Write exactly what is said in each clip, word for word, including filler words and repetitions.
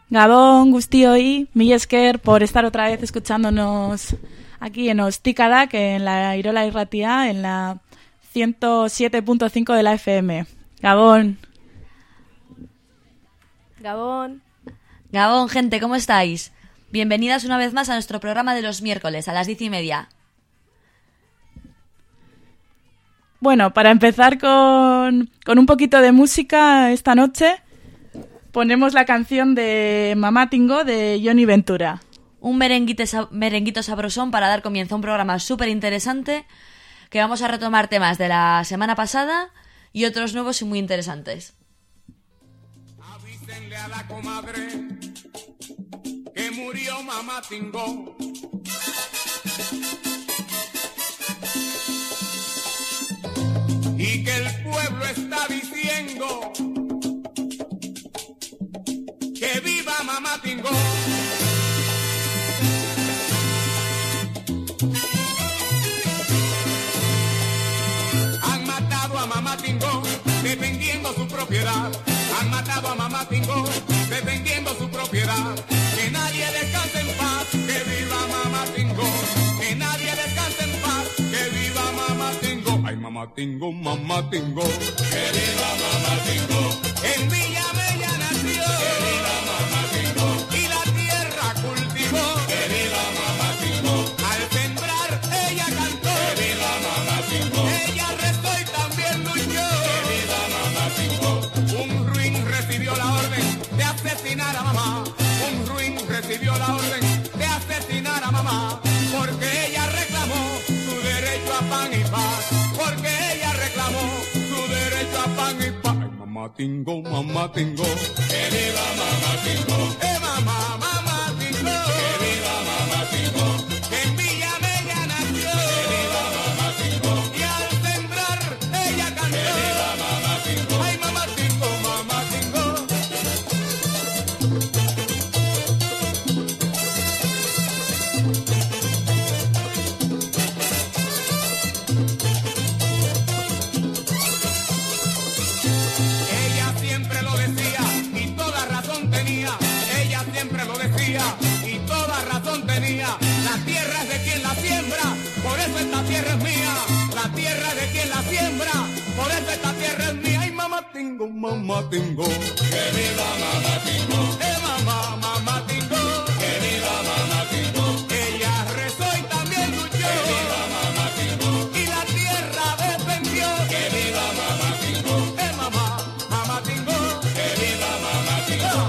Gabón, guztioi, mila esker por estar otra vez escuchándonos aquí en Ostikadak, en la Irola Irratia, en la ciento siete punto cinco de la F M. Gabón. Gabón. Gabón, gente, ¿cómo estáis? Bienvenidas una vez más a nuestro programa de los miércoles, a las diez y media. Bueno, para empezar con, con un poquito de música esta noche, ponemos la canción de Mamá Tingo de Johnny Ventura. Un merenguite, merenguito sabrosón para dar comienzo a un programa súper interesante que vamos a retomar temas de la semana pasada y otros nuevos y muy interesantes. Avísenle a la comadre que murió Mamá Tingo. Y que el pueblo está diciendo que viva Mamá Tingo. Han matado a Mamá Tingo defendiendo su propiedad. Han matado a Mamá Tingo defendiendo su propiedad. Que nadie descanse en paz, que viva Mamá Tingo. Que nadie descanse en paz, que viva Mamá Tingo. Ay, Mamá Tingo, Mamá Tingo. Que viva Mamá Tingo. En Villa Bella nació. Que viva Mamá Tingo. Y la tierra cultivó. Que viva Mamá Tingo. Al sembrar ella cantó. Que viva Mamá Tingo. Ella rezó y también luchó. Que viva Mamá Tingo. Un ruin recibió la orden de asesinar a mamá. Un ruin recibió la orden de asesinar a mamá. Porque ella reclamó su derecho a pan y paz. Porque ella reclamó su derecho a pan y paz. Ay, Mamá Tingo, Mamá Tingo. Que viva Mamá Tingo. Eh, mamá, Mamá Tingo. Que viva Mamá Tingo. Que en Villa Bella nació. Que viva Mamá Tingo. Y al sembrar ella cantó. Que viva Mamá Tingo. Ay, Mamá Tingo, Mamá Tingo. Ella siempre lo decía y toda razón tenía. Ella siempre lo decía y toda razón tenía. La tierra es de quien la siembra, por eso esta tierra es mía. La tierra es de quien la siembra, por eso esta tierra es mía. Ay, Mamá Tingo, Mamá Tingo. Que viva Mamá Tingo. Eh, mamá, Mamá Tingo. Que viva Mamá Tingo. Ella rezó y también luchó. Que viva Mamá Tingo. Y la tierra defendió. Que viva Mamá Tingo. Eh, mamá, Mamá Tingo. Que viva Mamá Tingo.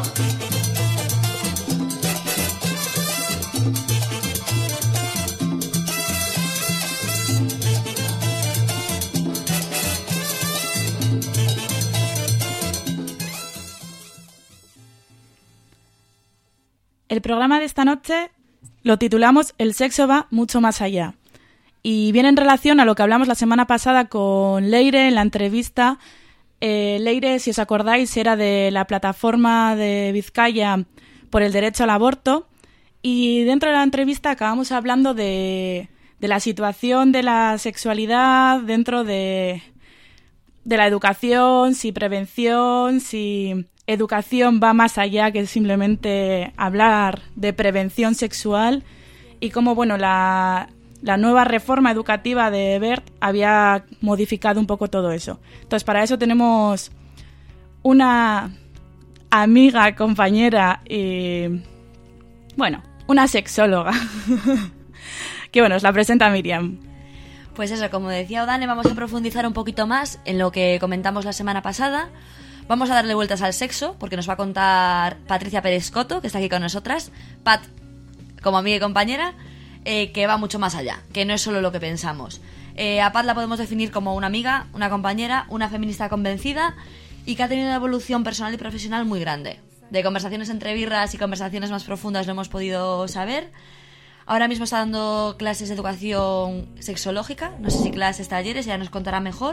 El programa de esta noche lo titulamos El sexo va mucho más allá. Y viene en relación a lo que hablamos la semana pasada con Leire en la entrevista. Eh, Leire, si os acordáis, era de la plataforma de Vizcaya por el derecho al aborto. Y dentro de la entrevista acabamos hablando de, de la situación de la sexualidad dentro de, de la educación, si prevención, si educación va más allá que simplemente hablar de prevención sexual y cómo, bueno, la, la nueva reforma educativa de Wert había modificado un poco todo eso. Entonces, para eso tenemos una amiga, compañera y, bueno, una sexóloga que, bueno, os la presenta Miriam. Pues eso, como decía Odane, vamos a profundizar un poquito más en lo que comentamos la semana pasada. Vamos a darle vueltas al sexo, porque nos va a contar Patricia Pérez Coto, que está aquí con nosotras. Pat, como amiga y compañera, eh, que va mucho más allá, que no es solo lo que pensamos. Eh, a Pat la podemos definir como una amiga, una compañera, una feminista convencida y que ha tenido una evolución personal y profesional muy grande. De conversaciones entre birras y conversaciones más profundas lo hemos podido saber. Ahora mismo está dando clases de educación sexológica, no sé si clases, talleres, ella nos contará mejor.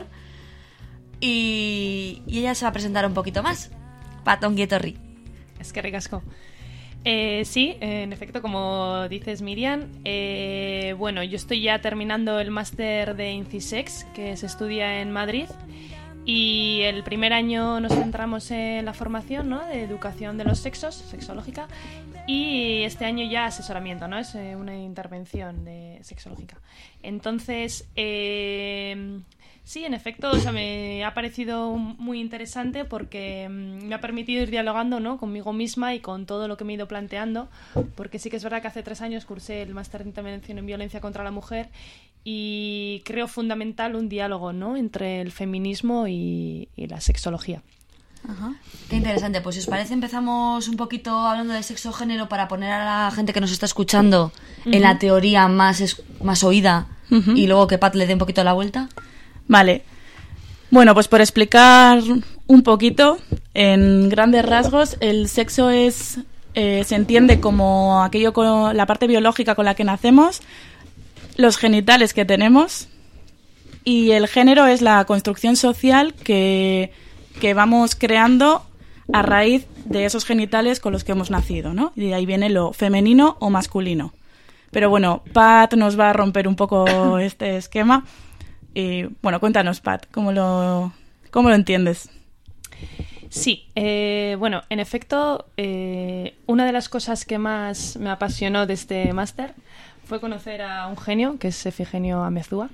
Y, y ella se va a presentar un poquito más. Pat, ongi etorri. Es que ricasco. Eh, sí, en efecto, como dices, Miriam, eh, bueno, yo estoy ya terminando el máster de Incisex, que se estudia en Madrid, Y el primer año nos centramos en la formación, ¿no?, de educación de los sexos, sexológica, y este año ya asesoramiento, ¿no? Es eh, una intervención de sexológica. Entonces, eh, sí, en efecto, o sea, me ha parecido muy interesante porque me ha permitido ir dialogando, ¿no?, conmigo misma y con todo lo que me he ido planteando, porque sí que es verdad que hace tres años cursé el máster de intervención en violencia contra la mujer y creo fundamental un diálogo, ¿no?, entre el feminismo y, y la sexología. Ajá. Qué interesante. Pues si os parece empezamos un poquito hablando de sexo-género para poner a la gente que nos está escuchando uh-huh. en la teoría más, es, más oída uh-huh. y luego que Pat le dé un poquito la vuelta. Vale. Bueno, pues por explicar un poquito, en grandes rasgos, el sexo es eh, se entiende como aquello con la parte biológica con la que nacemos, los genitales que tenemos, y el género es la construcción social que, que vamos creando a raíz de esos genitales con los que hemos nacido, ¿no? Y de ahí viene lo femenino o masculino. Pero bueno, Pat nos va a romper un poco este esquema. Y bueno, cuéntanos, Pat, ¿cómo lo, cómo lo entiendes? Sí, eh, bueno, en efecto, eh, una de las cosas que más me apasionó de este máster fue conocer a un genio, que es Efigênio Amezúa,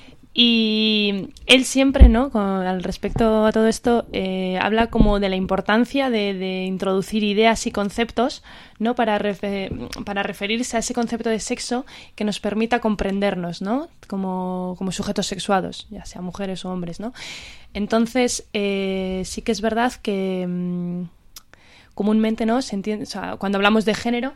y él siempre, ¿no?, con, al respecto a todo esto, eh, habla como de la importancia de, de introducir ideas y conceptos, ¿no?, para, refer, para referirse a ese concepto de sexo que nos permita comprendernos, ¿no?, como, como sujetos sexuados, ya sea mujeres o hombres, ¿no? Entonces, eh, sí que es verdad que mmm, comúnmente, ¿no?, se entiende, o sea, cuando hablamos de género,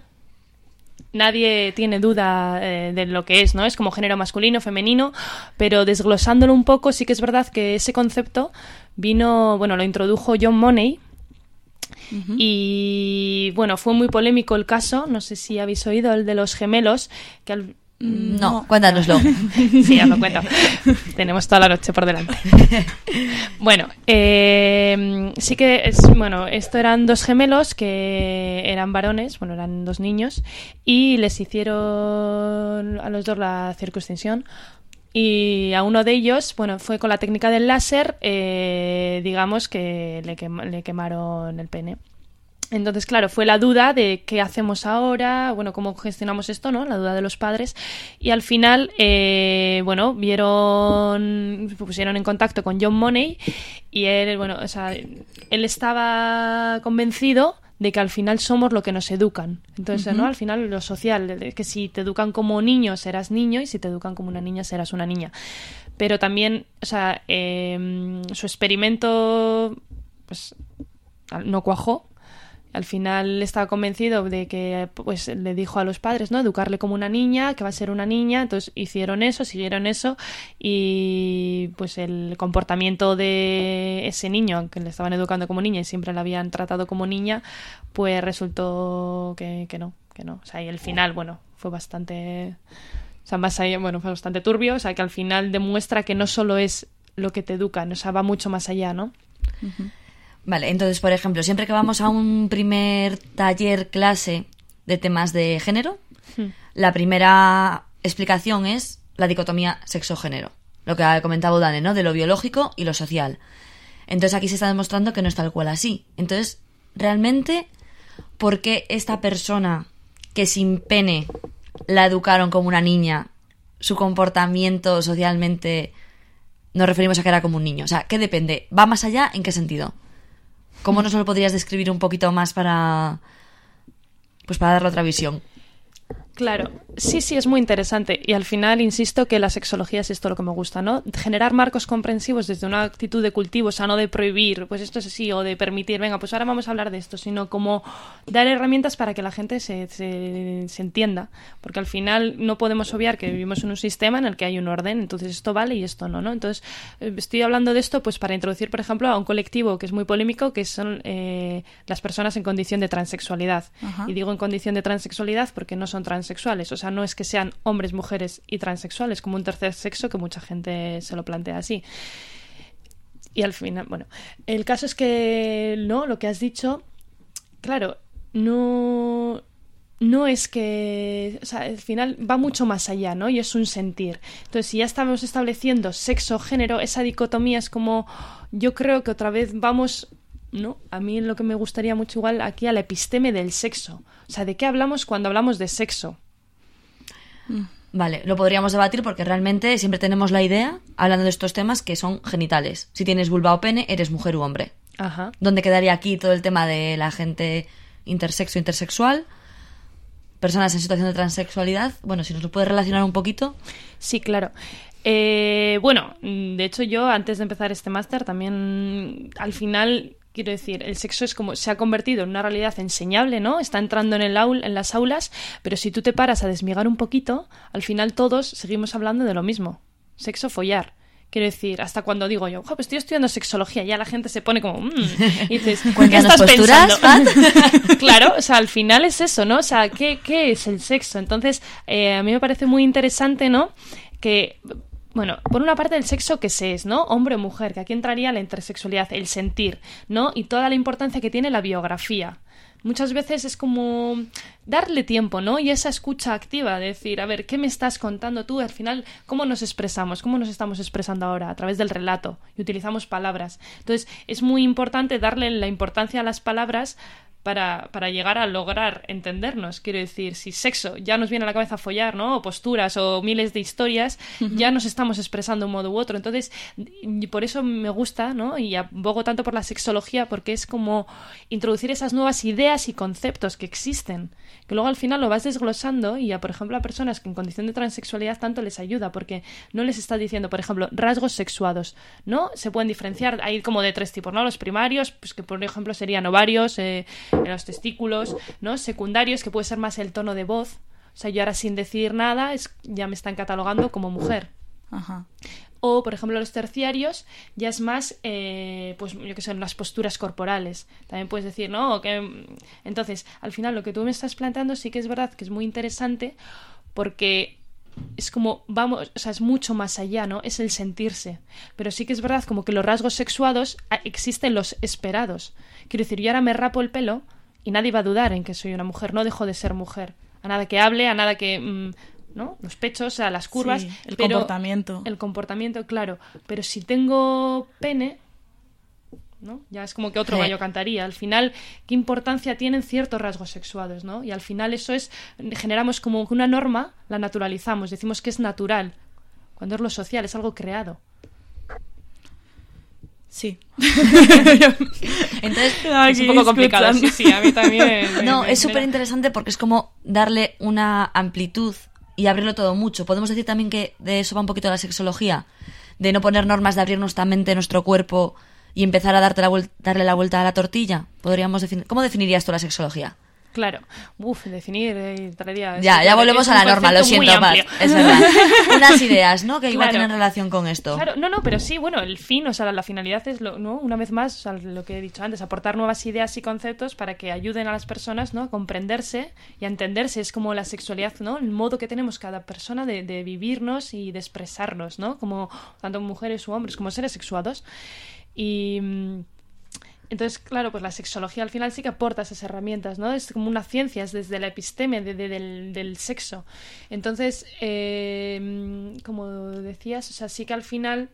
nadie tiene duda eh, de lo que es, ¿no? Es como género masculino, femenino, pero desglosándolo un poco, sí que es verdad que ese concepto vino, bueno, lo introdujo John Money uh-huh. y, bueno, fue muy polémico el caso, no sé si habéis oído, el de los gemelos, que al... No, no, cuéntanoslo. Sí, os lo cuento. Tenemos toda la noche por delante. Bueno, eh, sí que es, bueno, esto eran dos gemelos que eran varones, bueno, eran dos niños, y les hicieron a los dos la circuncisión. Y a uno de ellos, bueno, fue con la técnica del láser, eh, digamos que le, quem- le quemaron el pene. Entonces, claro, fue la duda de qué hacemos ahora, bueno, cómo gestionamos esto, ¿no? La duda de los padres. Y al final, eh, bueno, vieron, se pusieron en contacto con John Money y él, bueno, o sea, él estaba convencido de que al final somos lo que nos educan. Entonces, uh-huh. ¿no? Al final lo social, que si te educan como niño serás niño y si te educan como una niña serás una niña. Pero también, o sea, eh, su experimento, pues, no cuajó. Al final estaba convencido de que, pues, le dijo a los padres, ¿no?, educarle como una niña, que va a ser una niña. Entonces hicieron eso, siguieron eso y pues el comportamiento de ese niño, aunque le estaban educando como niña y siempre la habían tratado como niña, pues resultó que, que no, que no. O sea, y el final, bueno, fue bastante, o sea, más allá, bueno, fue bastante turbio. O sea, que al final demuestra que no solo es lo que te educan, o sea, va mucho más allá, ¿no? Uh-huh. Vale, entonces, por ejemplo, siempre que vamos a un primer taller, clase de temas de género, hmm. la primera explicación es la dicotomía sexo-género, lo que ha comentado Dane, ¿no?, de lo biológico y lo social. Entonces aquí se está demostrando que no es tal cual así. Entonces, realmente, ¿por qué esta persona que sin pene la educaron como una niña, su comportamiento socialmente nos referimos a que era como un niño? O sea, ¿qué depende? ¿Va más allá? ¿En qué sentido? ¿Cómo nos lo podrías describir un poquito más para, pues para darle otra visión? Claro, sí, sí, es muy interesante y al final insisto que la sexología es esto lo que me gusta, ¿no? Generar marcos comprensivos desde una actitud de cultivo, o sea, no de prohibir, pues esto es así, o de permitir, venga, pues ahora vamos a hablar de esto, sino como dar herramientas para que la gente se, se, se entienda, porque al final no podemos obviar que vivimos en un sistema en el que hay un orden, entonces esto vale y esto no, ¿no? Entonces estoy hablando de esto pues para introducir, por ejemplo, a un colectivo que es muy polémico, que son eh, las personas en condición de transexualidad. Ajá. Y digo en condición de transexualidad porque no son transexuales, o sea, no es que sean hombres, mujeres y transexuales como un tercer sexo que mucha gente se lo plantea así. Y al final, bueno, el caso es que no, lo que has dicho, claro, no, no es que, o sea, al final va mucho más allá, ¿no? Y es un sentir. Entonces, si ya estamos estableciendo sexo, género, esa dicotomía es como, yo creo que otra vez vamos, ¿no? A mí lo que me gustaría mucho igual aquí a la episteme del sexo. O sea, ¿de qué hablamos cuando hablamos de sexo? Vale, lo podríamos debatir porque realmente siempre tenemos la idea, hablando de estos temas, que son genitales. Si tienes vulva o pene, eres mujer u hombre. Ajá. ¿Dónde quedaría aquí todo el tema de la gente intersexo, intersexual? Personas en situación de transexualidad. Bueno, si nos lo puedes relacionar un poquito. Sí, claro. Eh, bueno, de hecho yo antes de empezar este máster también al final, quiero decir, el sexo es como se ha convertido en una realidad enseñable, ¿no? Está entrando en el aula, en las aulas, pero si tú te paras a desmigar un poquito, al final todos seguimos hablando de lo mismo. Sexo, follar. Quiero decir, hasta cuando digo yo, pues estoy estudiando sexología, ya la gente se pone como, mmm, y dices, ¿qué estás posturas, pensando? Claro, o sea, al final es eso, ¿no? O sea, ¿qué, qué es el sexo? Entonces, eh, a mí me parece muy interesante, ¿no? Que, bueno, por una parte el sexo que se es, ¿no? Hombre o mujer, que aquí entraría la intersexualidad, el sentir, ¿no? Y toda la importancia que tiene la biografía. Muchas veces es como darle tiempo, ¿no? Y esa escucha activa, de decir, a ver, ¿qué me estás contando tú? Al final, ¿cómo nos expresamos? ¿Cómo nos estamos expresando ahora? A través del relato. Y utilizamos palabras. Entonces, es muy importante darle la importancia a las palabras para, para llegar a lograr entendernos. Quiero decir, si sexo ya nos viene a la cabeza follar, ¿no? O posturas o miles de historias, uh-huh. ya nos estamos expresando de un modo u otro. Entonces, y por eso me gusta, ¿no? Y abogo tanto por la sexología, porque es como introducir esas nuevas ideas y conceptos que existen, que luego al final lo vas desglosando y a, por ejemplo, a personas que en condición de transexualidad tanto les ayuda, porque no les estás diciendo, por ejemplo, rasgos sexuados, ¿no? Se pueden diferenciar, hay como de tres tipos, ¿no? Los primarios, pues que por ejemplo serían ovarios, eh, en los testículos, ¿no? Secundarios, que puede ser más el tono de voz. O sea, yo ahora sin decir nada es, ya me están catalogando como mujer. Ajá. O, por ejemplo, los terciarios ya es más, eh, pues yo que sé, las posturas corporales. También puedes decir, ¿no? Que, entonces, al final lo que tú me estás planteando sí que es verdad que es muy interesante porque es como, vamos, o sea, es mucho más allá, ¿no? Es el sentirse. Pero sí que es verdad como que los rasgos sexuados existen los esperados. Quiero decir, yo ahora me rapo el pelo y nadie va a dudar en que soy una mujer, no dejo de ser mujer. A nada que hable, a nada que... Mmm, ¿no? Los pechos, o sea, las curvas. Sí, el pero comportamiento. El comportamiento, claro. Pero si tengo pene, ¿no? Ya es como que otro sí. gallo cantaría. Al final, ¿qué importancia tienen ciertos rasgos sexuados, ¿no? Y al final eso es, generamos como una norma, la naturalizamos, decimos que es natural, cuando es lo social, es algo creado. Sí. Entonces, es un poco complicado. Sí, sí, a mí también. No, me, es súper interesante porque es como darle una amplitud y abrirlo todo mucho. Podemos decir también que de eso va un poquito la sexología, de no poner normas, de abrir nuestra mente, nuestro cuerpo y empezar a darte la vuel- darle la vuelta a la tortilla. Podríamos definir. ¿Cómo definirías tú la sexología? Claro. Uf, definir eh, traería... Ya, ya volvemos a la norma, lo siento, Pat. Es verdad. Unas ideas, ¿no? Que igual Claro. tienen relación con esto. Claro, no, no, pero sí, bueno, el fin, o sea, la, la finalidad es, lo, ¿no? Una vez más, o sea, lo que he dicho antes, aportar nuevas ideas y conceptos para que ayuden a las personas, ¿no? A comprenderse y a entenderse. Es como la sexualidad, ¿no? El modo que tenemos cada persona de, de vivirnos y de expresarnos, ¿no? Como tanto mujeres u hombres, como seres sexuados. Y... Entonces, claro, pues la sexología al final sí que aporta esas herramientas, ¿no? Es como una ciencia, es desde la episteme de, de, del, del sexo. Entonces, eh, como decías, o sea, sí que al final...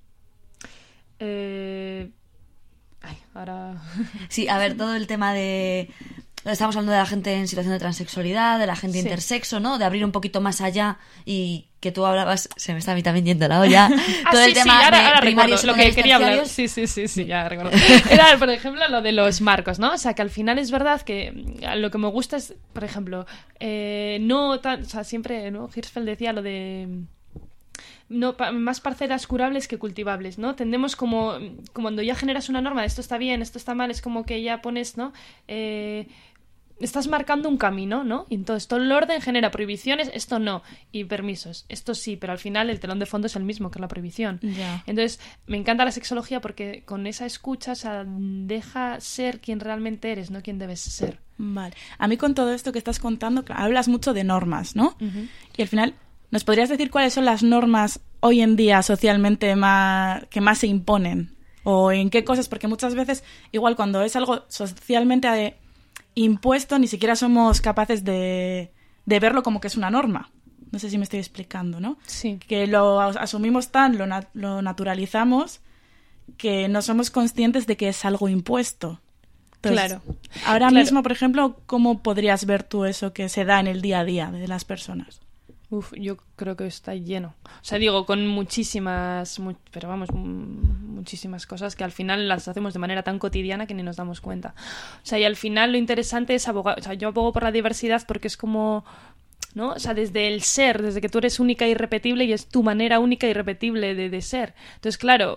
Eh... Ay, ahora... Sí, a ver, todo el tema de... Estamos hablando de la gente en situación de transexualidad, de la gente Sí. intersexo, ¿no? De abrir un poquito más allá y que tú hablabas... Se me está a mí también yendo la olla. Ah, Todo sí, el tema sí, ahora, de ahora primarios, recuerdo lo que secundarios, quería hablar. terciarios. Sí, sí, sí, sí, ya recuerdo. Era, por ejemplo, lo de los marcos, ¿no? O sea, que al final es verdad que lo que me gusta es, por ejemplo, eh, no tan... O sea, siempre, ¿no? Hirschfeld decía lo de... No, pa- más parcelas curables que cultivables, ¿no? Tendemos como, como cuando ya generas una norma de esto está bien, esto está mal, es como que ya pones, ¿no? Eh... Estás marcando un camino, ¿no? Y entonces todo el orden genera prohibiciones, esto no, y permisos, esto sí, pero al final el telón de fondo es el mismo que la prohibición. Ya. Entonces, me encanta la sexología porque con esa escucha, o sea, deja ser quien realmente eres, no quien debes ser. Vale. A mí con todo esto que estás contando, claro, hablas mucho de normas, ¿no? Uh-huh. Y al final, ¿nos podrías decir cuáles son las normas hoy en día socialmente más, que más se imponen? ¿O en qué cosas? Porque muchas veces, igual cuando es algo socialmente... De, impuesto, ni siquiera somos capaces de, de verlo como que es una norma. No sé si me estoy explicando, ¿no? Sí. Que lo asumimos tan, lo, nat- lo naturalizamos, que no somos conscientes de que es algo impuesto. Entonces, Claro. Ahora Claro. mismo, por ejemplo, ¿cómo podrías ver tú eso que se da en el día a día de las personas? Uf, yo creo que está lleno. O sea, digo, con muchísimas, mu- pero vamos, mm, muchísimas cosas que al final las hacemos de manera tan cotidiana que ni nos damos cuenta. O sea, y al final lo interesante es abogar, o sea, yo abogo por la diversidad porque es como, ¿no? O sea, desde el ser, desde que tú eres única e irrepetible y es tu manera única e irrepetible de, de ser. Entonces, claro,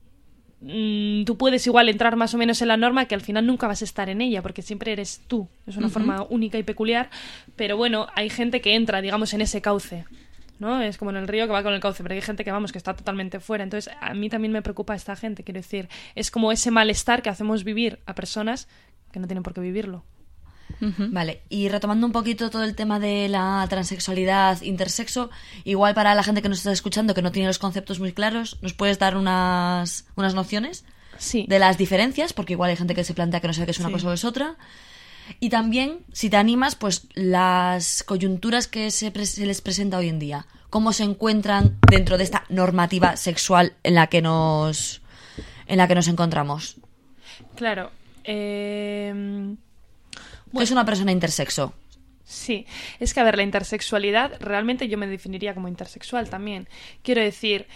mm, tú puedes igual entrar más o menos en la norma que al final nunca vas a estar en ella porque siempre eres tú. Es una Ujú. forma única y peculiar, pero bueno, hay gente que entra, digamos, en ese cauce, ¿no? Es como en el río que va con el cauce, pero hay gente que, vamos, que está totalmente fuera. Entonces, a mí también me preocupa esta gente, quiero decir, es como ese malestar que hacemos vivir a personas que no tienen por qué vivirlo. Ujú. Vale, y retomando un poquito todo el tema de la transexualidad, intersexo, igual para la gente que nos está escuchando que no tiene los conceptos muy claros, ¿nos puedes dar unas, unas nociones Sí. de las diferencias? Porque igual hay gente que se plantea que no sabe qué es una Sí. cosa o es otra. Y también, si te animas, pues las coyunturas que se, pre- se les presenta hoy en día. ¿Cómo se encuentran dentro de esta normativa sexual en la que nos, en la que nos encontramos? Claro. Eh... ¿Qué es una persona intersexo? Sí, es que a ver, la intersexualidad, realmente yo me definiría como intersexual también. Quiero decir,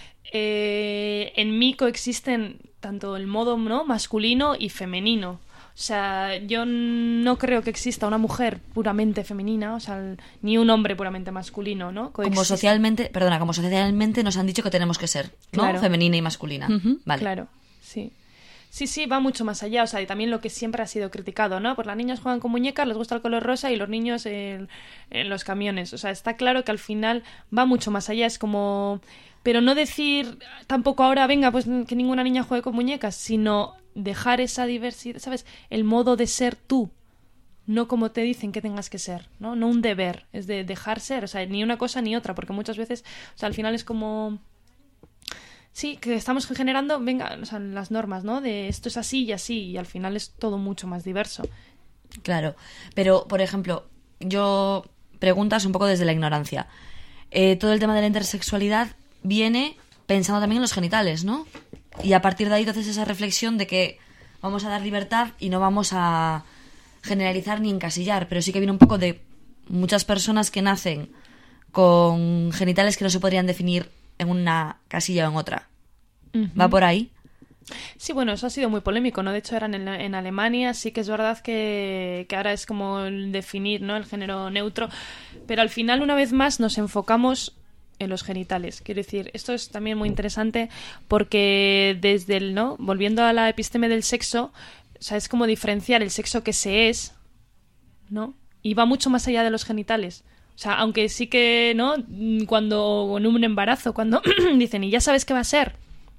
eh, en mí coexisten tanto el modo, ¿no?, masculino y femenino. O sea, yo no creo que exista una mujer puramente femenina, o sea, el- ni un hombre puramente masculino, ¿no? Como Coexisten- socialmente, perdona, como socialmente nos han dicho que tenemos que ser, ¿no? Claro. Femenina y masculina. Ujú. Vale. Claro, sí. Sí, sí, va mucho más allá, o sea, y también lo que siempre ha sido criticado, ¿no? Pues las niñas juegan con muñecas, les gusta el color rosa y los niños en, en los camiones. O sea, está claro que al final va mucho más allá, es como... Pero no decir tampoco ahora, venga, pues que ninguna niña juegue con muñecas, sino dejar esa diversidad, ¿sabes? El modo de ser tú, no como te dicen que tengas que ser, ¿no? No un deber, es de dejar ser, o sea, ni una cosa ni otra, porque muchas veces, o sea, al final es como... Sí, que estamos generando, venga, o sea, las normas, ¿no? De esto es así y así, y al final es todo mucho más diverso. Claro. Pero, por ejemplo, yo preguntas un poco desde la ignorancia. Eh, todo el tema de la intersexualidad viene pensando también en los genitales, ¿no? Y a partir de ahí tú haces esa reflexión de que vamos a dar libertad y no vamos a generalizar ni encasillar, pero sí que viene un poco de muchas personas que nacen con genitales que no se podrían definir en una casilla o en otra. ¿Va por ahí? Sí, bueno, eso ha sido muy polémico, ¿no? De hecho, eran en, en Alemania, sí que es verdad que, que ahora es como el definir, ¿no?, el género neutro, pero al final, una vez más, nos enfocamos en los genitales. Quiero decir, esto es también muy interesante porque desde el, ¿no?, volviendo a la episteme del sexo, o sea, es como diferenciar el sexo que se es, ¿no?, y va mucho más allá de los genitales. O sea, aunque sí que, ¿no?, cuando en un embarazo, cuando dicen, y ya sabes qué va a ser,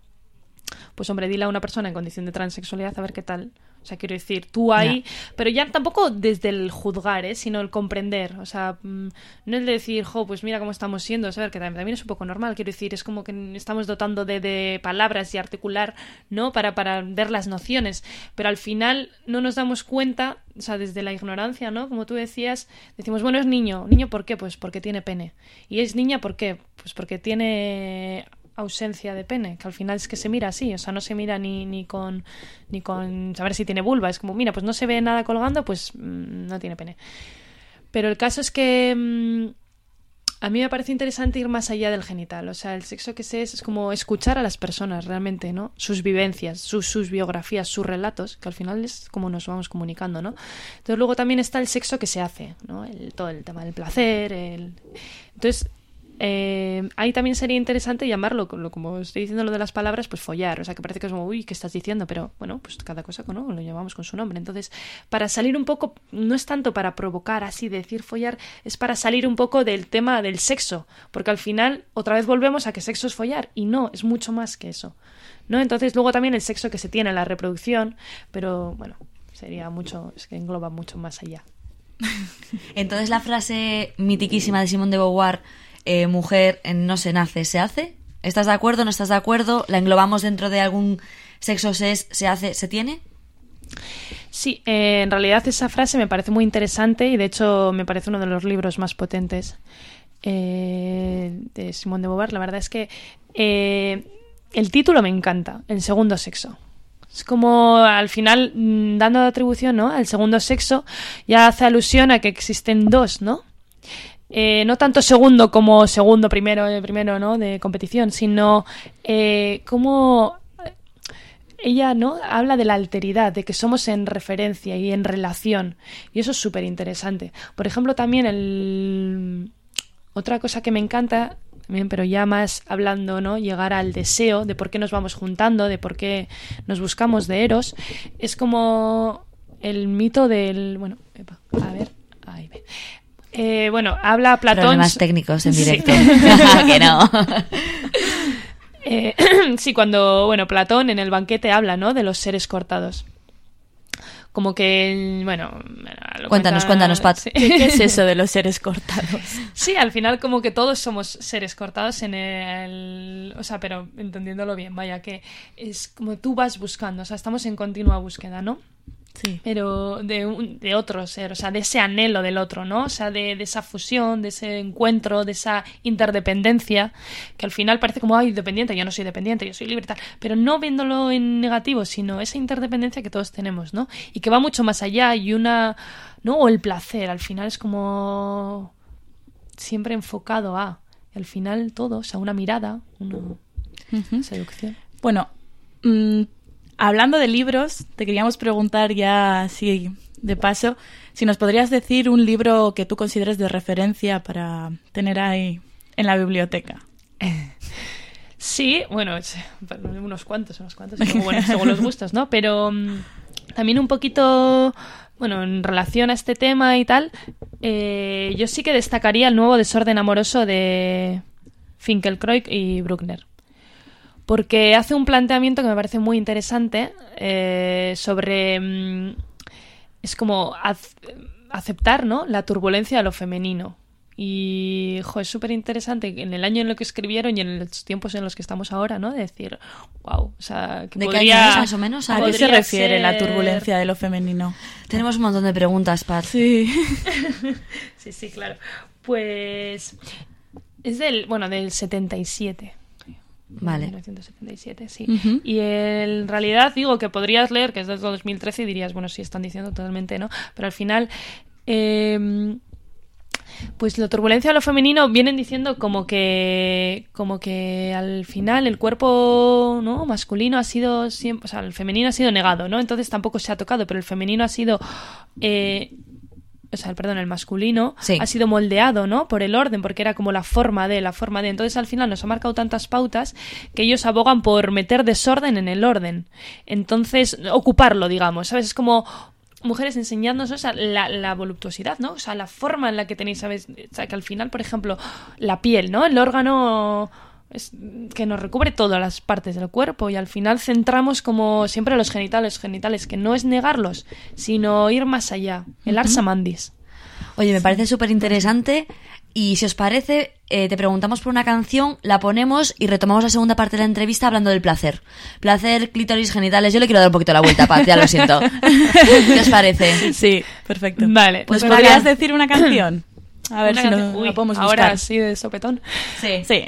pues hombre, dile a una persona en condición de transexualidad a ver qué tal. O sea, quiero decir, tú ahí... Ya. Pero ya tampoco desde el juzgar, ¿eh?, sino el comprender. O sea, mm, no es de decir, jo, pues mira cómo estamos siendo, saber que también, también es un poco normal. Quiero decir, es como que estamos dotando de, de palabras y articular, ¿no?, para, para ver las nociones. Pero al final no nos damos cuenta, o sea, desde la ignorancia, ¿no?, como tú decías, decimos, bueno, es niño. ¿Niño por qué? Pues porque tiene pene. ¿Y es niña por qué? Pues porque tiene... ausencia de pene, que al final es que se mira así, o sea, no se mira ni, ni con ni con saber si tiene vulva, es como, mira, pues no se ve nada colgando, pues mmm, no tiene pene. Pero el caso es que mmm, a mí me parece interesante ir más allá del genital, o sea, el sexo que sé es, es como escuchar a las personas realmente, ¿no? Sus vivencias, sus, sus biografías, sus relatos, que al final es como nos vamos comunicando, ¿no? Entonces luego también está el sexo que se hace, ¿no? El, todo el tema del placer, el... Entonces... Eh, ahí también sería interesante llamarlo, como estoy diciendo lo de las palabras, pues follar, o sea, que parece que es como, uy, ¿qué estás diciendo? Pero bueno, pues cada cosa, ¿no?, lo llamamos con su nombre. Entonces, para salir un poco, no es tanto para provocar así, decir follar, es para salir un poco del tema del sexo, porque al final otra vez volvemos a que sexo es follar, y no, es mucho más que eso, ¿no? Entonces luego también el sexo que se tiene en la reproducción, pero bueno, sería mucho, es que engloba mucho más allá. Entonces la frase mitiquísima de Simone de Beauvoir, eh, mujer en no se nace, se hace. ¿Estás de acuerdo? ¿No estás de acuerdo? ¿La englobamos dentro de algún sexo se es, se hace, se tiene? Sí, eh, en realidad esa frase me parece muy interesante y de hecho me parece uno de los libros más potentes eh, de Simone de Beauvoir. La verdad es que eh, el título me encanta, El segundo sexo. Es como al final, dando atribución, ¿no?, al segundo sexo, ya hace alusión a que existen dos, ¿no? Eh, no tanto segundo como segundo, primero, primero, ¿no?, de competición, sino eh, como ella, ¿no?, habla de la alteridad, de que somos en referencia y en relación, y eso es súper interesante. Por ejemplo, también el... otra cosa que me encanta, también, pero ya más hablando, ¿no?, llegar al deseo de por qué nos vamos juntando, de por qué nos buscamos de Eros, es como el mito del... bueno, epa, a ver, ahí ve. Eh, bueno, habla Platón... Problemas técnicos en directo. Sí. Que no. Eh, sí, cuando, bueno, Platón en el banquete habla, ¿no?, de los seres cortados. Como que, bueno... Lo Cuéntanos, cuenta... cuéntanos, Pat. Sí. ¿Qué es eso de los seres cortados? Sí, al final como que todos somos seres cortados en el... O sea, pero entendiéndolo bien, vaya, que es como tú vas buscando, o sea, estamos en continua búsqueda, ¿no? Sí. Pero de, un, de otro ser, o sea, de ese anhelo del otro, ¿no? O sea, de, de esa fusión, de ese encuentro, de esa interdependencia, que al final parece como, ay, dependiente, yo no soy dependiente, yo soy libre y tal, pero no viéndolo en negativo, sino esa interdependencia que todos tenemos, ¿no? Y que va mucho más allá y una... ¿no? O el placer, al final es como siempre enfocado a, y al final todo, o sea, una mirada, una Uh-huh. seducción. Bueno, mmm, hablando de libros, te queríamos preguntar ya, así de paso, si nos podrías decir un libro que tú consideres de referencia para tener ahí en la biblioteca. Sí, bueno, unos cuantos, unos cuantos, como, bueno, según los gustos, ¿no? Pero um, también un poquito... Bueno, en relación a este tema y tal, eh, yo sí que destacaría el nuevo Desorden amoroso de Finkielkraut y Bruckner. Porque hace un planteamiento que me parece muy interesante eh, sobre... Mm, es como az- aceptar, ¿no?, la turbulencia de lo femenino. Y, jo, es súper interesante en el año en el que escribieron y en los tiempos en los que estamos ahora, ¿no? De decir, wow, o sea, que ¿De qué podría... año es, más o menos? ¿A qué se podría refiere ser- la turbulencia de lo femenino? Tenemos un montón de preguntas, Pat. Sí. Sí, sí, claro. Pues es del, bueno, del setenta y siete. Vale. mil novecientos setenta y siete, sí. Uh-huh. Y en realidad digo que podrías leer, que es desde dos mil trece, y dirías, bueno, sí, están diciendo totalmente, ¿no? Pero al final... Eh, pues la turbulencia de lo femenino vienen diciendo como que como que al final el cuerpo, ¿no?, masculino ha sido siempre, o sea, el femenino ha sido negado, ¿no? Entonces tampoco se ha tocado, pero el femenino ha sido eh, o sea, el, perdón, el masculino Sí. ha sido moldeado, ¿no?, por el orden, porque era como la forma de, la forma de. Entonces al final nos ha marcado tantas pautas que ellos abogan por meter desorden en el orden. Entonces, ocuparlo, digamos, ¿sabes? Es como mujeres enseñándonos, o sea, la, la voluptuosidad, ¿no? O sea, la forma en la que tenéis, ¿sabes? O sea, que al final, por ejemplo, la piel, ¿no? El órgano es que nos recubre todas las partes del cuerpo y al final centramos como siempre los genitales, genitales, que no es negarlos, sino ir más allá. El ars amandis. Oye, me parece súper interesante y si os parece, eh, te preguntamos por una canción, la ponemos y retomamos la segunda parte de la entrevista hablando del placer. Placer, clítoris, genitales. Yo le quiero dar un poquito la vuelta, Paz, ya lo siento. ¿Qué os parece? Sí, perfecto. Vale. Pues Pues podrías venga. decir una canción. A ver Una si canción- no, Uy, la podemos ahora buscar. sí de sopetón. Sí. Sí.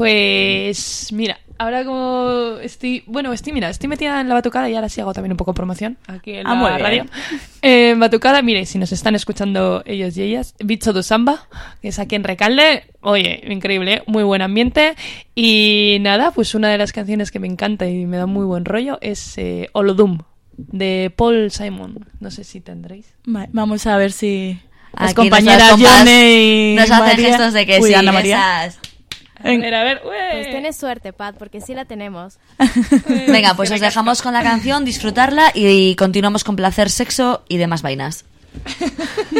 Pues mira, ahora como estoy, bueno, estoy, mira, estoy metida en la batucada y ahora sí hago también un poco promoción aquí en Ah, la muy bien. radio. Eh, en batucada, mire, si nos están escuchando ellos y ellas, Bicho do Samba, que es aquí en Recalde, oye, increíble, ¿eh? Muy buen ambiente. Y nada, pues una de las canciones que me encanta y me da muy buen rollo es eh, Olodum, de Paul Simon. No sé si tendréis. Va- Vamos a ver si las Aquí compañeras nuestras compas Yone y nos hacen María- gestos de que Uy, sí, Ana María. esas. A ver, a ver, ¡ué! Pues tienes suerte, Pat, porque sí la tenemos. Venga, pues Que os me dejamos con la canción, disfrutarla y continuamos con placer, sexo y demás vainas. I don't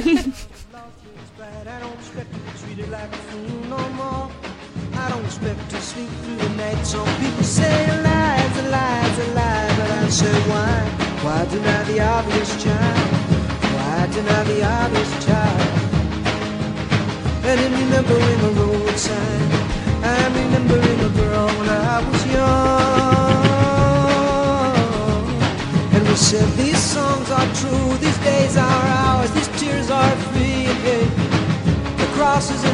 expect to be treated like a fool no more. I don't expect to sleep through the night. Some people say lies and lies and lies, but I say why? Why deny the obvious child? Why deny the obvious child? And I'm remembering a road sign. I'm remembering a girl when I was young. And we said these songs are true.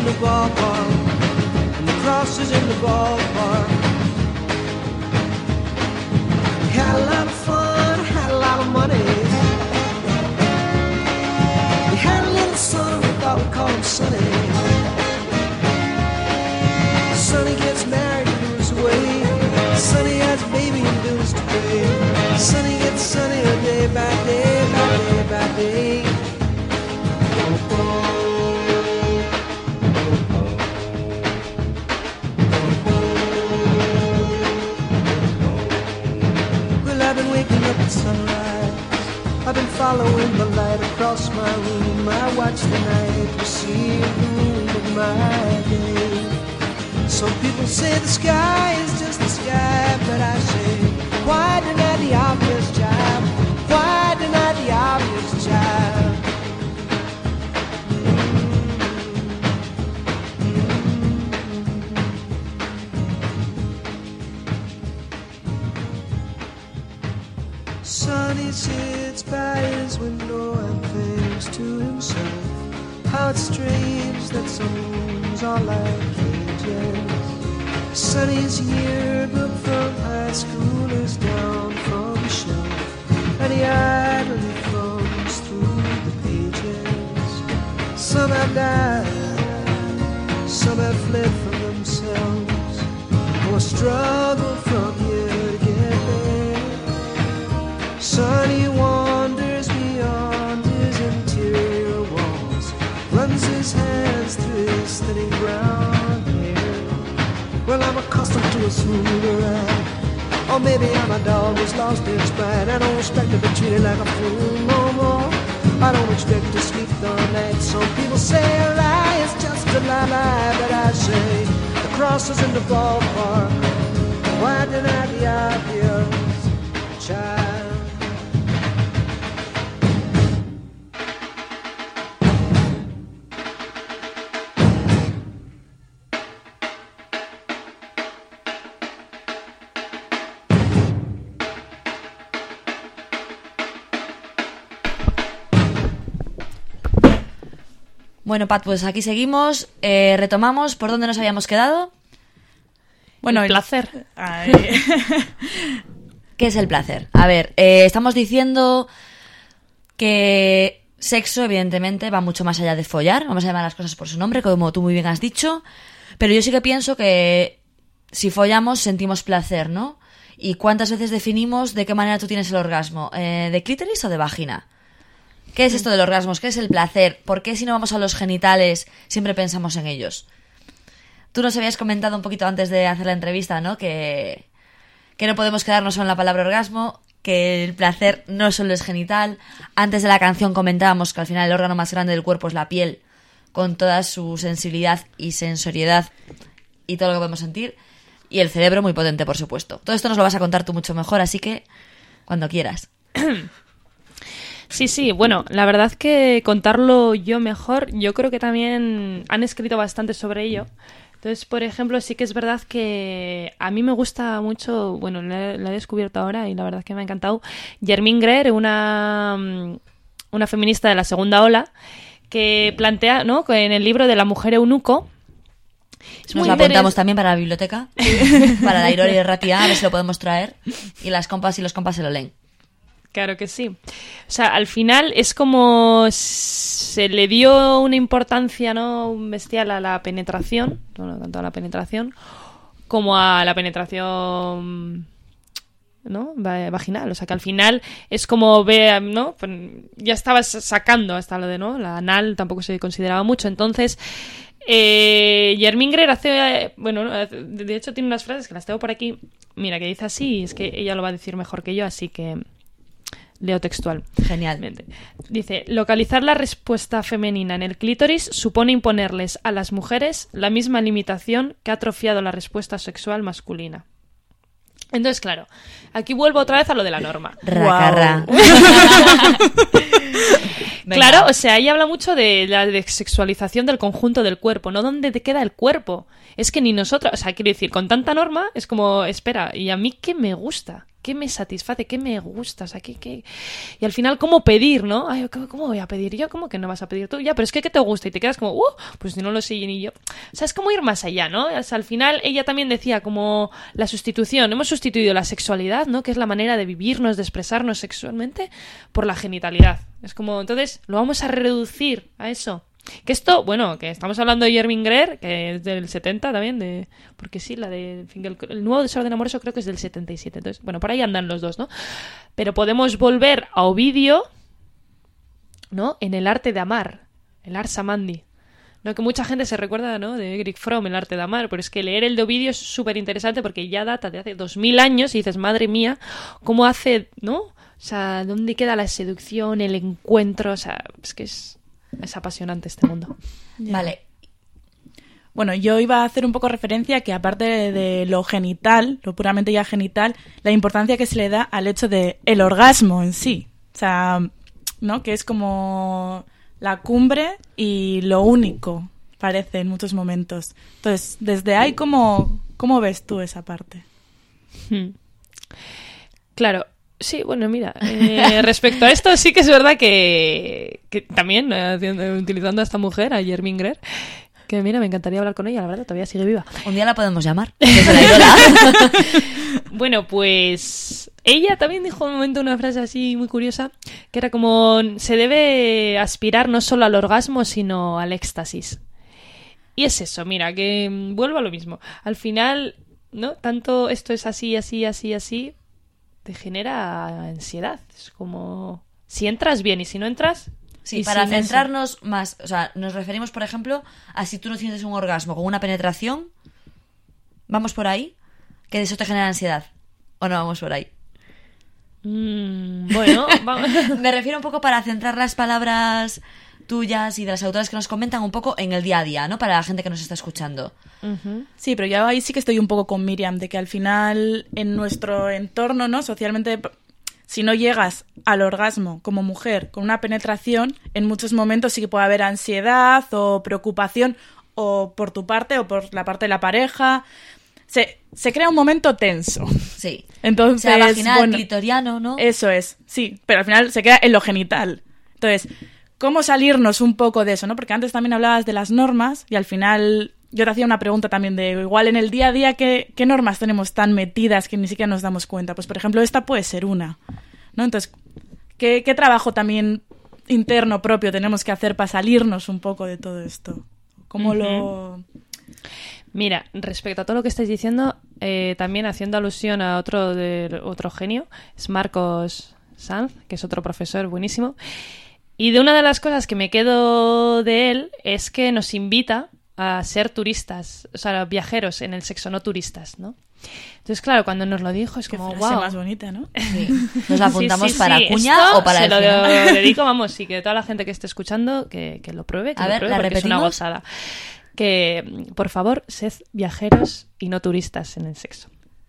in the ballpark, and the cross is in the ballpark. We had a lot of fun, had a lot of money. We had a little son, we thought we'd call him Sonny. Sonny gets married and moves away. Sonny has a baby and bills to pay. Sonny gets sunnier day by day, by day by day. Well, I've been waking up at sunrise. I've been following the light across my room. I watch the night receive the moon of my day. Some people say the sky is just the sky, but I say, why deny the obvious, child? Why deny the obvious, child? Sonny sits by his window and thinks to himself, how it's strange that some rooms are like cages. Sonny's yearbook from high school is down from the shelf, and he idly thumbs through the pages. Some have died, some have fled from themselves, or struggled from here to get there. Sonny wanders beyond his interior walls, runs his hands through his thinning brown hair. Well, I'm accustomed to a smoother ride, or maybe I'm a dog who's lost its pride. I don't expect to be treated like a fool no more. I don't expect to sleep the night. Some people say a lie is just a lie, lie, but I say the cross is in the ballpark. Why deny the obvious, child? Bueno, Pat, pues aquí seguimos. Eh, retomamos. ¿Por dónde nos habíamos quedado? Bueno, el placer. Ay. ¿Qué es el placer? A ver, eh, estamos diciendo que sexo, evidentemente, va mucho más allá de follar. Vamos a llamar las cosas por su nombre, como tú muy bien has dicho. Pero yo sí que pienso que si follamos sentimos placer, ¿no? ¿Y cuántas veces definimos de qué manera tú tienes el orgasmo? Eh, ¿De clítoris o de vagina? ¿Qué es esto del orgasmo? ¿Qué es el placer? ¿Por qué si no vamos a los genitales siempre pensamos en ellos? Tú nos habías comentado un poquito antes de hacer la entrevista, ¿no? Que, que no podemos quedarnos solo en la palabra orgasmo, que el placer no solo es genital. Antes de la canción comentábamos que al final el órgano más grande del cuerpo es la piel, con toda su sensibilidad y sensoriedad y todo lo que podemos sentir. Y el cerebro muy potente, por supuesto. Todo esto nos lo vas a contar tú mucho mejor, así que cuando quieras. Sí, sí, bueno, la verdad que contarlo yo mejor, yo creo que también han escrito bastante sobre ello. Entonces, por ejemplo, sí que es verdad que a mí me gusta mucho, bueno, la, la he descubierto ahora y la verdad que me ha encantado, Germaine Greer, una, una feminista de la segunda ola, que plantea, ¿no?, en el libro de La mujer eunuco. Es Nos muy lo apuntamos interes- también para la biblioteca, para la Irori y Ratia, a ver si lo podemos traer. Y las compas y los compas se lo leen. Claro que sí. O sea, al final es como se le dio una importancia, ¿no?, bestial a la penetración, no tanto a la penetración, como a la penetración, ¿no?, va- vaginal. O sea, que al final es como ve, ¿no?, pues ya estabas sacando hasta lo de, ¿no?, la anal tampoco se consideraba mucho. Entonces, eh, Germaine Greer hace, bueno, de hecho tiene unas frases que las tengo por aquí, mira, que dice así, y es que ella lo va a decir mejor que yo, así que leo textual. Genial. Dice, localizar la respuesta femenina en el clítoris supone imponerles a las mujeres la misma limitación que ha atrofiado la respuesta sexual masculina. Entonces, claro, aquí vuelvo otra vez a lo de la norma. Racarra. Claro, o sea, ella habla mucho de la desexualización del conjunto del cuerpo, no dónde te queda el cuerpo. Es que ni nosotras, o sea, quiero decir, con tanta norma es como, espera, ¿y a mí qué me gusta? ¿qué me satisface? ¿Qué me gusta? O sea, ¿qué, qué? Y al final, ¿cómo pedir, no? Ay, ¿cómo voy a pedir yo? ¿Cómo que no vas a pedir tú? Ya, pero es que ¿qué te gusta? Y te quedas como, uh, pues si no lo sé ni yo. O sea, es como ir más allá, ¿no? O sea, al final ella también decía como la sustitución. Hemos sustituido la sexualidad, ¿no? Que es la manera de vivirnos, de expresarnos sexualmente, por la genitalidad. Es como, entonces, lo vamos a reducir a eso. Que esto, bueno, que estamos hablando de Germin Greer, que es del setenta también, de porque sí, la de en fin, el, el nuevo desorden amoroso creo que es del setenta y siete. Entonces, bueno, por ahí andan los dos, ¿no? Pero podemos volver a Ovidio, ¿no? En el arte de amar, el Ars Amandi. ¿No? Que mucha gente se recuerda, ¿no? De Eric Fromm, el arte de amar, pero es que leer el de Ovidio es súper interesante porque ya data de hace dos mil años y dices, madre mía, cómo hace, ¿no? O sea, ¿dónde queda la seducción, el encuentro? O sea, es que es... Es apasionante este mundo. Vale. Bueno, yo iba a hacer un poco referencia que aparte de, de lo genital, lo puramente ya genital, la importancia que se le da al hecho de el orgasmo en sí. O sea, ¿no? Que es como la cumbre y lo único, parece, en muchos momentos. Entonces, desde ahí, ¿cómo, cómo ves tú esa parte? Hmm. Claro. Sí, bueno, mira, eh, respecto a esto sí que es verdad que, que también eh, utilizando a esta mujer, a Germin Greer, que mira, me encantaría hablar con ella, la verdad, todavía sigue viva. Un día la podemos llamar. Desde la ídola. Bueno, pues ella también dijo un momento una frase así muy curiosa, que era como, se debe aspirar no solo al orgasmo, sino al éxtasis. Y es eso, mira, que vuelvo a lo mismo. Al final, ¿no? Tanto esto es así, así, así, así... te genera ansiedad. Es como... Si entras bien y si no entras... Sí, para centrarnos eso. Más... O sea, nos referimos, por ejemplo, a si tú no tienes un orgasmo con una penetración... ¿Vamos por ahí? ¿Que eso te genera ansiedad? ¿O no vamos por ahí? Mm, bueno, vamos. Me refiero un poco para centrar las palabras tuyas y de las autoras que nos comentan un poco en el día a día, ¿no? Para la gente que nos está escuchando. Uh-huh. Sí, pero yo ahí sí que estoy un poco con Miriam, de que al final en nuestro entorno, ¿no? Socialmente, si no llegas al orgasmo como mujer con una penetración, en muchos momentos sí que puede haber ansiedad o preocupación, o por tu parte o por la parte de la pareja. Se, se crea un momento tenso. Sí. Entonces, o sea, vaginal, bueno, clitoriano, ¿no? Eso es, sí, pero al final se queda en lo genital. Entonces, ¿cómo salirnos un poco de eso, no? Porque antes también hablabas de las normas y al final yo te hacía una pregunta también de igual en el día a día ¿qué, qué normas tenemos tan metidas que ni siquiera nos damos cuenta? Pues por ejemplo esta puede ser una, ¿no? Entonces, ¿qué, qué trabajo también interno propio tenemos que hacer para salirnos un poco de todo esto? ¿Cómo uh-huh. lo...? Mira, respecto a todo lo que estáis diciendo, eh, también haciendo alusión a otro de, otro genio, es Marcos Sanz, que es otro profesor buenísimo. Y de una de las cosas que me quedo de él es que nos invita a ser turistas, o sea, viajeros en el sexo, no turistas, ¿no? Entonces, claro, cuando nos lo dijo es Qué como, frase wow. más bonita, ¿no? Sí. Nos la apuntamos sí, sí, para sí. cuña Esto o para se el lo final. dedico, vamos, sí, que toda la gente que esté escuchando que, que lo pruebe, que a lo ver, pruebe ¿la porque repetimos? es una gozada. Que, por favor, sed viajeros y no turistas en el sexo.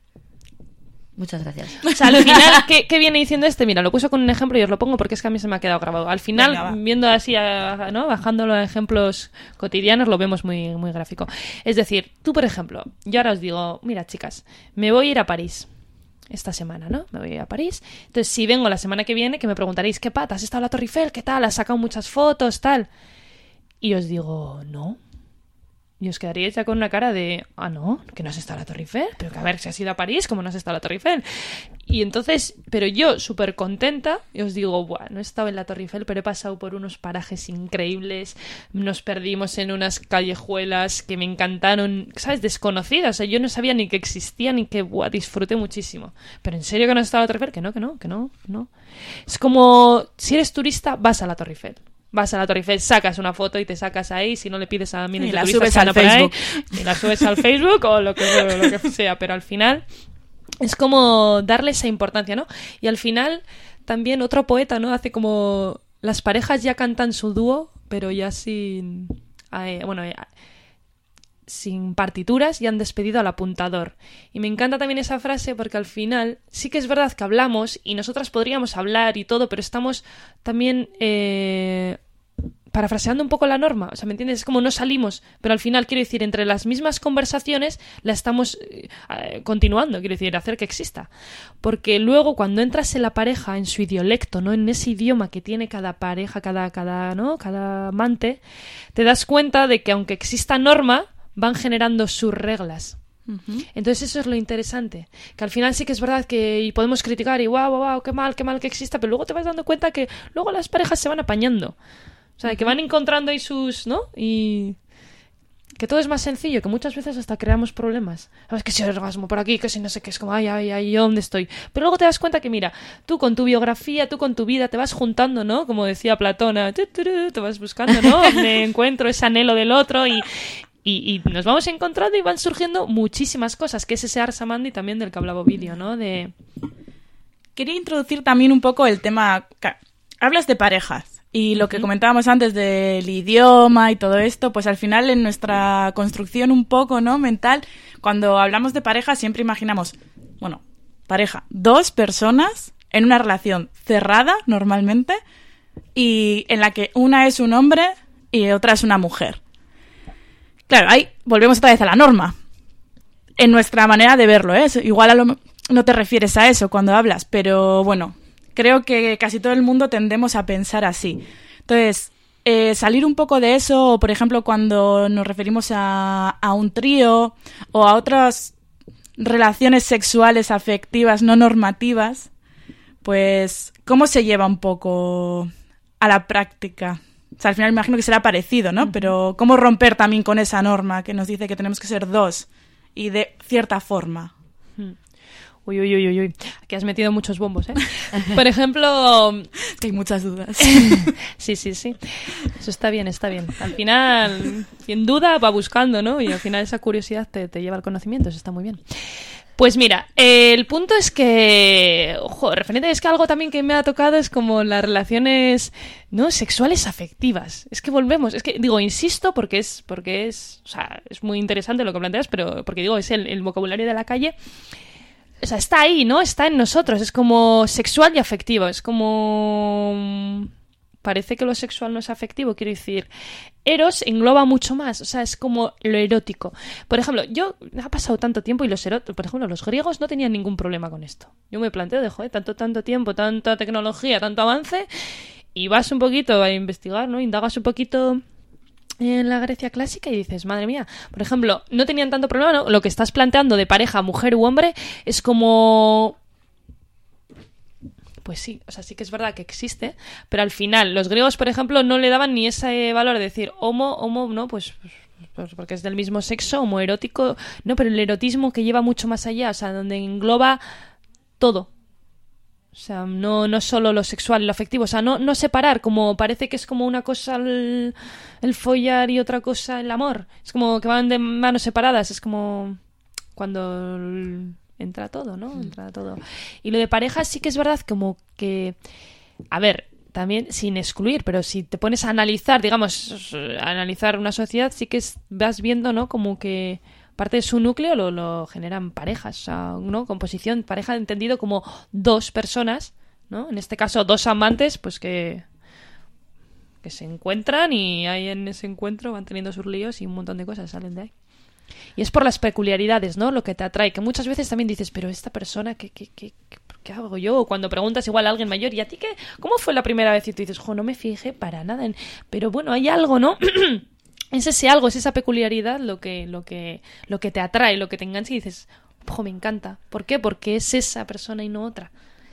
Muchas gracias. O sea, al final, ¿qué, ¿qué viene diciendo este? Mira, lo puse con un ejemplo y os lo pongo porque es que a mí se me ha quedado grabado. Al final, Venga, viendo así, a, ¿no? Bajándolo a ejemplos cotidianos, lo vemos muy, muy gráfico. Es decir, tú, por ejemplo, yo ahora os digo, mira, chicas, me voy a ir a París esta semana, ¿no? Me voy a ir a París. Entonces, si vengo la semana que viene, que me preguntaréis, ¿qué pata? ¿Has estado en la Torre Eiffel? ¿Qué tal? ¿Has sacado muchas fotos? Tal. Y os digo, no. Y os quedaríais ya con una cara de, ah, no, que no has estado a la Torre Eiffel, pero que a ver, si has ido a París, ¿cómo no has estado a la Torre Eiffel? Y entonces, pero yo súper contenta, y os digo, bueno, no he estado en la Torre Eiffel, pero he pasado por unos parajes increíbles, nos perdimos en unas callejuelas que me encantaron, ¿sabes? Desconocidas, o sea, yo no sabía ni que existían y que, buah, disfruté muchísimo. Pero ¿en serio que no has estado a la Torre Eiffel? Que no, que no, que no, no. Es como, si eres turista, vas a la Torre Eiffel. Vas a la Torre Eiffel, sacas una foto y te sacas ahí, si no le pides a miles y de la turistas subes que al andan por ahí, Facebook. y la subes al Facebook o lo que, o lo que sea, pero al final es como darle esa importancia, ¿no? Y al final también otro poeta, ¿no? Hace como las parejas ya cantan su dúo, pero ya sin eh, bueno, eh, sin partituras y han despedido al apuntador. Y me encanta también esa frase porque al final sí que es verdad que hablamos y nosotras podríamos hablar y todo, pero estamos también eh, parafraseando un poco la norma, o sea, ¿me entiendes? Es como no salimos, pero al final, quiero decir, entre las mismas conversaciones la estamos eh, continuando, quiero decir, hacer que exista. Porque luego cuando entras en la pareja, en su idiolecto, ¿no? En ese idioma que tiene cada pareja, cada, cada, ¿no? cada amante, te das cuenta de que aunque exista norma, van generando sus reglas. Uh-huh. Entonces eso es lo interesante, que al final sí que es verdad que y podemos criticar y guau, guau, guau, qué mal, qué mal que exista, pero luego te vas dando cuenta que luego las parejas se van apañando. O sea, que van encontrando ahí sus, ¿no? Y que todo es más sencillo, que muchas veces hasta creamos problemas. ¿Sabes? Que si el orgasmo por aquí, que si no sé qué, es como, ay, ay, ay, ¿yo dónde estoy? Pero luego te das cuenta que, mira, tú con tu biografía, tú con tu vida, te vas juntando, ¿no? Como decía Platón, te vas buscando, ¿no? Me encuentro ese anhelo del otro y, y, y nos vamos encontrando y van surgiendo muchísimas cosas, que es ese Ars Amandi también del que hablaba Ovidio, ¿no? De... Quería introducir también un poco el tema... Hablas de parejas. Y lo que comentábamos antes del idioma y todo esto, pues al final en nuestra construcción un poco, ¿no? mental, cuando hablamos de pareja siempre imaginamos, bueno, pareja, dos personas en una relación cerrada normalmente y en la que una es un hombre y otra es una mujer. Claro, ahí volvemos otra vez a la norma. En nuestra manera de verlo, ¿eh? Igual a lo, no te refieres a eso cuando hablas, pero bueno... Creo que casi todo el mundo tendemos a pensar así. Entonces, eh, salir un poco de eso, o por ejemplo, cuando nos referimos a, a un trío o a otras relaciones sexuales afectivas no normativas, pues, ¿cómo se lleva un poco a la práctica? O sea, al final me imagino que será parecido, ¿no? Uh-huh. Pero, ¿cómo romper también con esa norma que nos dice que tenemos que ser dos y de cierta forma? Uh-huh. Uy, uy, uy, uy, aquí has metido muchos bombos, ¿eh? Por ejemplo... Hay muchas dudas. Sí, sí, sí. Eso está bien, está bien. Al final, quien duda va buscando, ¿no? Y al final esa curiosidad te, te lleva al conocimiento, eso está muy bien. Pues mira, eh, el punto es que... Ojo, referente es que algo también que me ha tocado es como las relaciones, ¿no? Sexuales afectivas. Es que volvemos, es que digo, insisto, porque es, porque es, o sea, es muy interesante lo que planteas, pero porque digo, es el, el vocabulario de la calle... O sea, está ahí, ¿no? Está en nosotros. Es como sexual y afectivo. Es como... Parece que lo sexual no es afectivo. Quiero decir, Eros engloba mucho más. O sea, es como lo erótico. Por ejemplo, yo... Ha pasado tanto tiempo y los eróticos... Por ejemplo, los griegos no tenían ningún problema con esto. Yo me planteo de, joder, tanto, tanto tiempo, tanta tecnología, tanto avance... Y vas un poquito a investigar, ¿no? Indagas un poquito... en la Grecia clásica y dices, madre mía, por ejemplo, no tenían tanto problema, ¿no? Lo que estás planteando de pareja, mujer u hombre, es como... Pues sí, o sea, sí que es verdad que existe, pero al final, los griegos, por ejemplo, no le daban ni ese valor de decir homo, homo, ¿no? Pues, pues porque es del mismo sexo, homoerótico, no, pero el erotismo que lleva mucho más allá, o sea, donde engloba todo. O sea, no, no solo lo sexual y lo afectivo. O sea, no, no separar, como parece que es como una cosa el, el follar y otra cosa el amor. Es como que van de manos separadas. Es como cuando entra todo, ¿no? Entra todo. Y lo de pareja sí que es verdad como que... A ver, también sin excluir, pero si te pones a analizar, digamos, a analizar una sociedad, sí que es, vas viendo, ¿no? Como que... parte de su núcleo lo, lo generan parejas, o sea, ¿no? Composición, pareja entendido como dos personas, ¿no? En este caso, dos amantes, pues que, que se encuentran y ahí en ese encuentro van teniendo sus líos y un montón de cosas salen de ahí. Y es por las peculiaridades, ¿no? Lo que te atrae, que muchas veces también dices, pero esta persona, ¿qué, qué, qué, qué, qué hago yo? O cuando preguntas igual a alguien mayor, ¿y a ti qué? ¿Cómo fue la primera vez? Y tú dices, jo, no me fijé para nada en... Pero bueno, hay algo, ¿no? Es ese algo, es esa peculiaridad lo que, lo que, lo que te atrae, lo que te engancha y dices, ojo, me encanta. ¿Por qué? Porque es esa persona y no otra.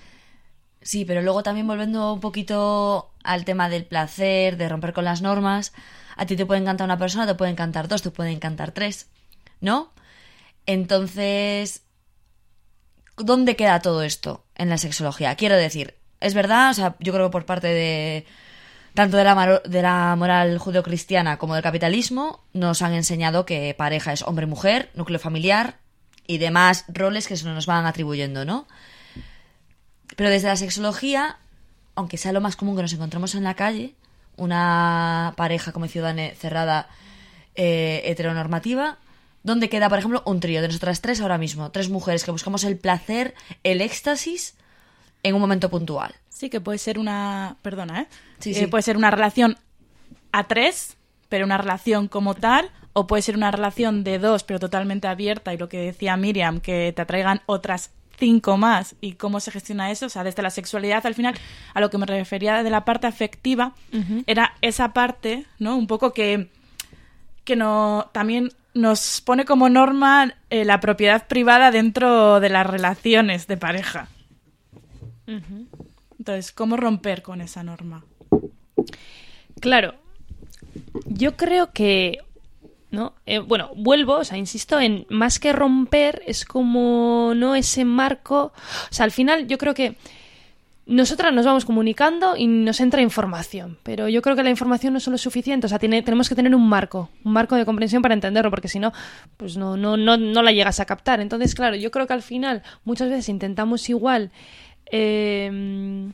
Sí, pero luego también volviendo un poquito al tema del placer, de romper con las normas, a ti te puede encantar una persona, te puede encantar dos, te puede encantar tres, ¿no? Entonces, ¿dónde queda todo esto en la sexología? Quiero decir, es verdad, o sea, yo creo que por parte de... tanto de la, mar- de la moral judeocristiana como del capitalismo, nos han enseñado que pareja es hombre-mujer, núcleo familiar y demás roles que se nos van atribuyendo, ¿no? Pero desde la sexología, aunque sea lo más común que nos encontramos en la calle, una pareja, como decía Dane, cerrada, eh, heteronormativa, ¿dónde queda, por ejemplo, un trío de nosotras tres ahora mismo? Tres mujeres que buscamos el placer, el éxtasis en un momento puntual. Sí, que puede ser una... Perdona, ¿eh? Sí, eh sí. Puede ser una relación a tres, pero una relación como tal, o puede ser una relación de dos, pero totalmente abierta, y lo que decía Miriam, que te atraigan otras cinco más, y cómo se gestiona eso. O sea, desde la sexualidad, al final, a lo que me refería de la parte afectiva, uh-huh. era esa parte, ¿no? Un poco que, que no, también nos pone como norma eh, la propiedad privada dentro de las relaciones de pareja. Uh-huh. Entonces, ¿cómo romper con esa norma? Claro, yo creo que, ¿no? Eh, bueno, vuelvo, o sea, insisto en más que romper, es como, ¿no? Ese marco, o sea, al final yo creo que nosotras nos vamos comunicando y nos entra información, pero yo creo que la información no es solo suficiente, o sea, tiene, tenemos que tener un marco, un marco de comprensión para entenderlo, porque si no, pues no, no, no, no la llegas a captar. Entonces, claro, yo creo que al final muchas veces intentamos igual... Eh,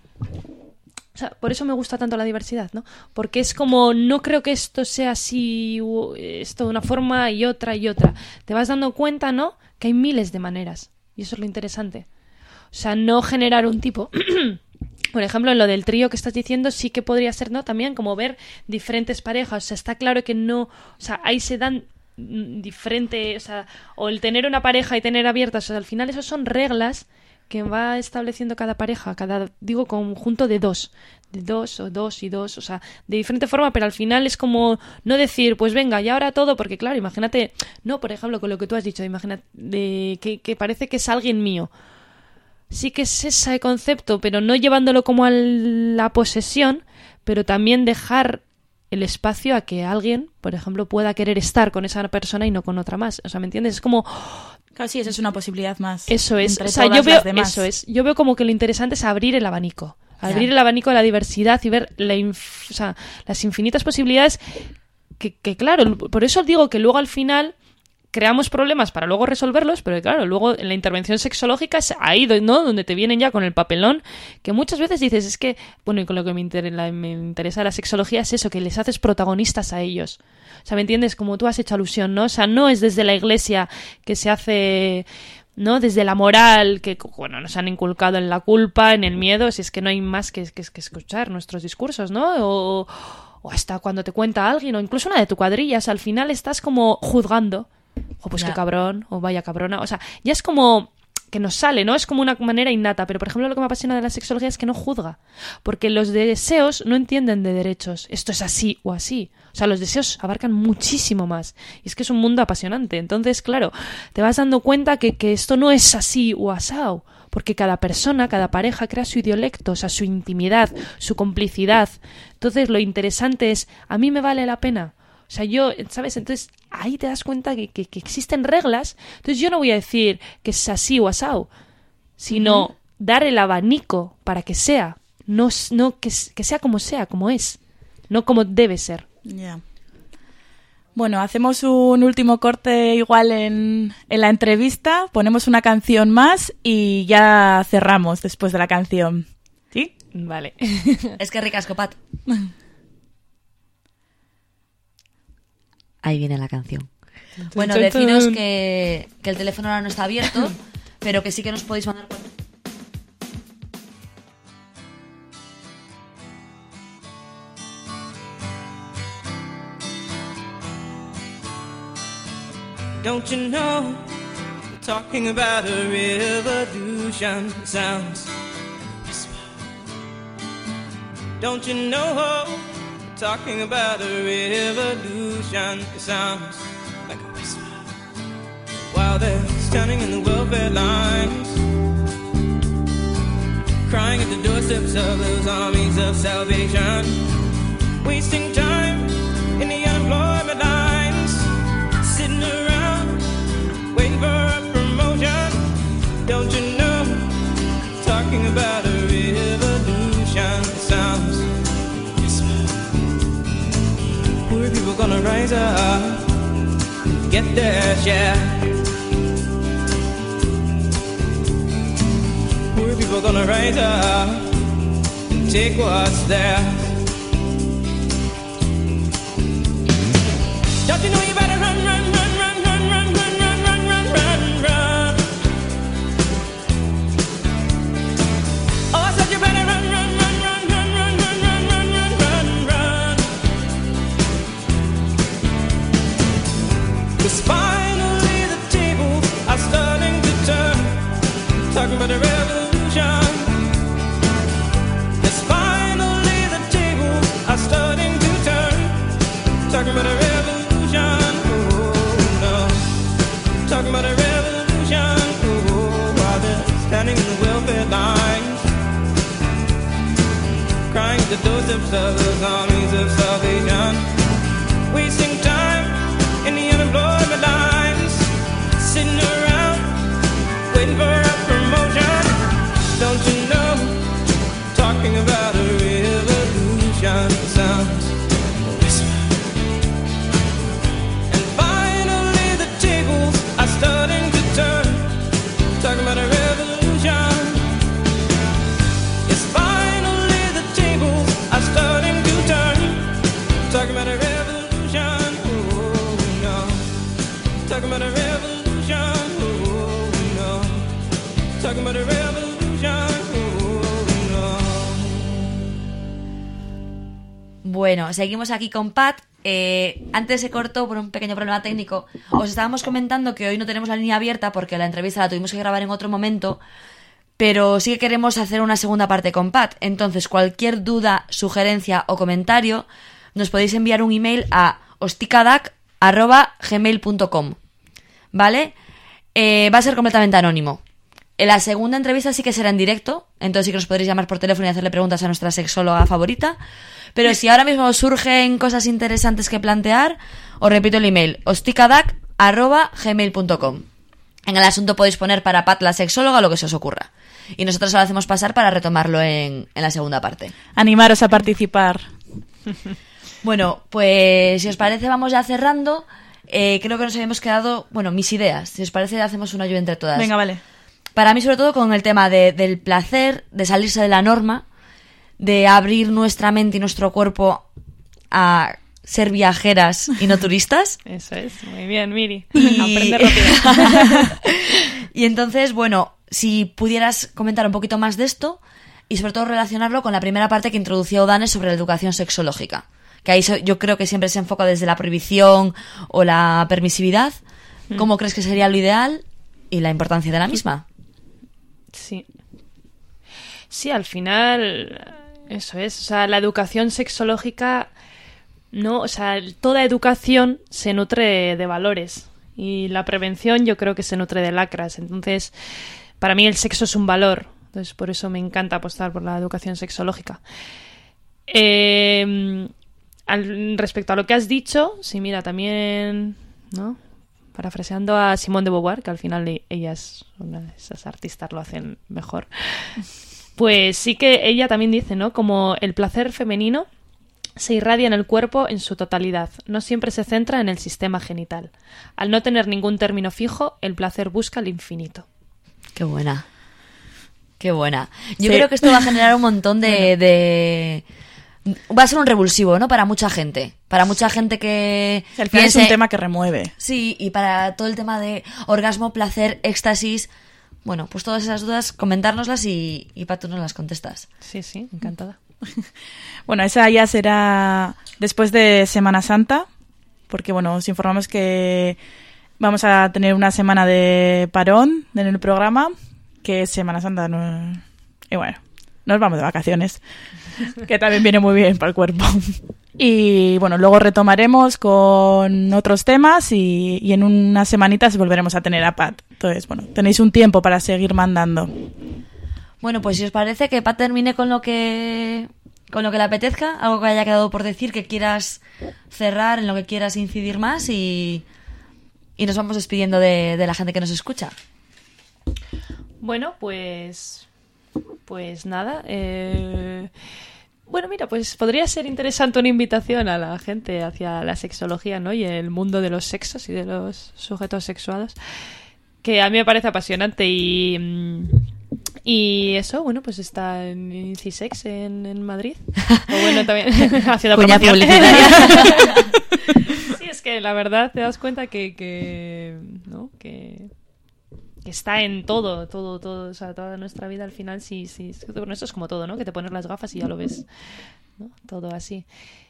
o sea, por eso me gusta tanto la diversidad, ¿no? Porque es como, no creo que esto sea así, esto de una forma y otra y otra. Te vas dando cuenta, ¿no? Que hay miles de maneras. Y eso es lo interesante. O sea, no generar un tipo... Por ejemplo, en lo del trío que estás diciendo, sí que podría ser, ¿no? También como ver diferentes parejas. O sea, está claro que no... O sea, ahí se dan diferente... O sea, o el tener una pareja y tener abiertas. O sea, al final eso son reglas que va estableciendo cada pareja, cada, digo, conjunto de dos, de dos o dos y dos, o sea, de diferente forma, pero al final es como no decir, pues venga, y ahora todo, porque claro, imagínate, no, por ejemplo, con lo que tú has dicho, imagínate de, que, que parece que es alguien mío. Sí que es ese concepto, pero no llevándolo como a la posesión, pero también dejar el espacio a que alguien, por ejemplo, pueda querer estar con esa persona y no con otra más. O sea, ¿me entiendes? Es como... Claro, sí, eso es una posibilidad más. Eso es. Entre o sea, todas yo veo, las demás. eso es. Yo veo como que lo interesante es abrir el abanico. Abrir Ya. el abanico de la diversidad y ver la inf- o sea, las infinitas posibilidades que, que, claro, por eso digo que luego al final creamos problemas para luego resolverlos, pero claro, luego en la intervención sexológica es ahí, ¿no? Donde te vienen ya con el papelón, que muchas veces dices, es que, bueno, y con lo que me, inter- la, me interesa la sexología es eso, que les haces protagonistas a ellos. O sea, ¿me entiendes? Como tú has hecho alusión, ¿no? O sea, no es desde la iglesia que se hace... ¿no? Desde la moral, que bueno, nos han inculcado en la culpa, en el miedo, si es que no hay más que, que, que escuchar nuestros discursos, ¿no? O, o hasta cuando te cuenta alguien, o incluso una de tu cuadrilla, o sea, al final estás como juzgando, o pues Ya. qué cabrón, o vaya cabrona, o sea, ya es como que nos sale, ¿no? Es como una manera innata, pero por ejemplo lo que me apasiona de la sexología es que no juzga, porque los deseos no entienden de derechos, esto es así o así, o sea, los deseos abarcan muchísimo más, y es que es un mundo apasionante, entonces, claro, te vas dando cuenta que, que esto no es así o asao, porque cada persona, cada pareja crea su idiolecto, o sea, su intimidad, su complicidad, entonces lo interesante es, ¿a mí me vale la pena? O sea, yo, ¿sabes? Entonces, ahí te das cuenta que, que, que existen reglas. Entonces, yo no voy a decir que es así o asao, sino uh-huh. dar el abanico para que sea. No, no que, que sea como sea, como es. No como debe ser. Ya. Yeah. Bueno, hacemos un último corte igual en, en la entrevista. Ponemos una canción más y ya cerramos después de la canción. ¿Sí? Vale. Es que ricasco, Pat. Ahí viene la canción. Bueno, deciros que, que el teléfono ahora no está abierto, pero que sí que nos podéis mandar... Don't you know, talking about a revolution sounds whisper. Don't you know, talking about a revolution, it sounds like a whisper. While they're standing in the welfare lines, crying at the doorsteps of those armies of salvation, wasting time in the unemployment lines, sitting around waiting for a promotion. Don't you know, talking about a revolution, it sounds poor people gonna rise up, get their share. Poor people gonna rise up and take what's theirs. Don't you know you better run, run, run, run, run, run, run, run, run, run, run, run. Oh, I said you better run, run, run, run, run, run, run, run, run, run, run, run. crying the doorsteps of those armies of salvation, wasting time in the unemployment lines, sitting around waiting for a promotion. Don't you know, talking about a revolution sounds a whisper. And finally the tables are starting to turn, talking about a revolution. Yes, finally the tables are starting to turn, talking about a revolution. Oh no, talking about a revolution. Oh no, talking about a revolution. Oh no. Bueno, seguimos aquí con Pat. Eh, antes se cortó por un pequeño problema técnico. Os estábamos comentando que hoy no tenemos la línea abierta porque la entrevista la tuvimos que grabar en otro momento, pero sí que queremos hacer una segunda parte con Pat. Entonces, cualquier duda, sugerencia o comentario nos podéis enviar un email a hosticadac arroba gmail punto com, ¿vale? Eh, va a ser completamente anónimo. En la segunda entrevista sí que será en directo, entonces sí que nos podréis llamar por teléfono y hacerle preguntas a nuestra sexóloga favorita. Pero si ahora mismo os surgen cosas interesantes que plantear, os repito el email, hosticadac arroba gmail punto com. En el asunto podéis poner para Pat la sexóloga lo que se os ocurra. Y nosotros lo hacemos pasar para retomarlo en, en la segunda parte. Animaros a participar. Bueno, pues si os parece vamos ya cerrando. Eh, creo que nos habíamos quedado, bueno, mis ideas. Si os parece hacemos una lluvia entre todas. Venga, vale. Para mí sobre todo con el tema de, del placer, de salirse de la norma, de abrir nuestra mente y nuestro cuerpo a ser viajeras y no turistas. Eso es, muy bien, Miri. Y... Aprende rápido. Y entonces, bueno, si pudieras comentar un poquito más de esto y sobre todo relacionarlo con la primera parte que introducía Udane sobre la educación sexológica, que ahí yo creo que siempre se enfoca desde la prohibición o la permisividad. ¿Cómo crees que sería lo ideal y la importancia de la misma? Sí. Sí, al final, eso es. O sea, la educación sexológica, no, o sea, toda educación se nutre de valores y la prevención yo creo que se nutre de lacras. Entonces, para mí el sexo es un valor. Entonces, por eso me encanta apostar por la educación sexológica. Eh, al, respecto a lo que has dicho, sí, mira, también, ¿no? Parafraseando a Simone de Beauvoir, que al final ellas, una de esas artistas, lo hacen mejor. Pues sí que ella también dice, ¿no? Como el placer femenino se irradia en el cuerpo en su totalidad. No siempre se centra en el sistema genital. Al no tener ningún término fijo, el placer busca el infinito. Qué buena. Qué buena. Yo Sí. creo que esto va a generar un montón de... de... Va a ser un revulsivo, ¿no? Para mucha gente. Para mucha gente que... O sea, al final piense- es un tema que remueve. Sí, y para todo el tema de orgasmo, placer, éxtasis... Bueno, pues todas esas dudas, comentárnoslas y, y Pat, tú nos las contestas. Sí, sí, encantada. Bueno, esa ya será después de Semana Santa, porque bueno, os informamos que vamos a tener una semana de parón en el programa, que es Semana Santa. No... Y bueno, nos vamos de vacaciones, que también viene muy bien para el cuerpo. Y bueno, luego retomaremos con otros temas y, y en unas semanitas volveremos a tener a Pat. Entonces, bueno, tenéis un tiempo para seguir mandando. Bueno, pues si os parece que Pat termine con lo que con lo que le apetezca, algo que haya quedado por decir, que quieras cerrar, en lo que quieras incidir más y, y nos vamos despidiendo de, de la gente que nos escucha. Bueno, pues... Pues nada, eh... Bueno, mira, pues podría ser interesante una invitación a la gente hacia la sexología, ¿no? Y el mundo de los sexos y de los sujetos sexuados, que a mí me parece apasionante y... Y eso, bueno, pues está en Incisex en, en Madrid. O bueno, también haciendo Cuña promoción. publicitaria. Sí, es que la verdad te das cuenta que... que ¿no? Que... que está en todo, todo, todo, o sea, toda nuestra vida al final, sí, sí, bueno, esto es como todo, ¿no? Que te pones las gafas y ya lo ves, ¿no? Todo así.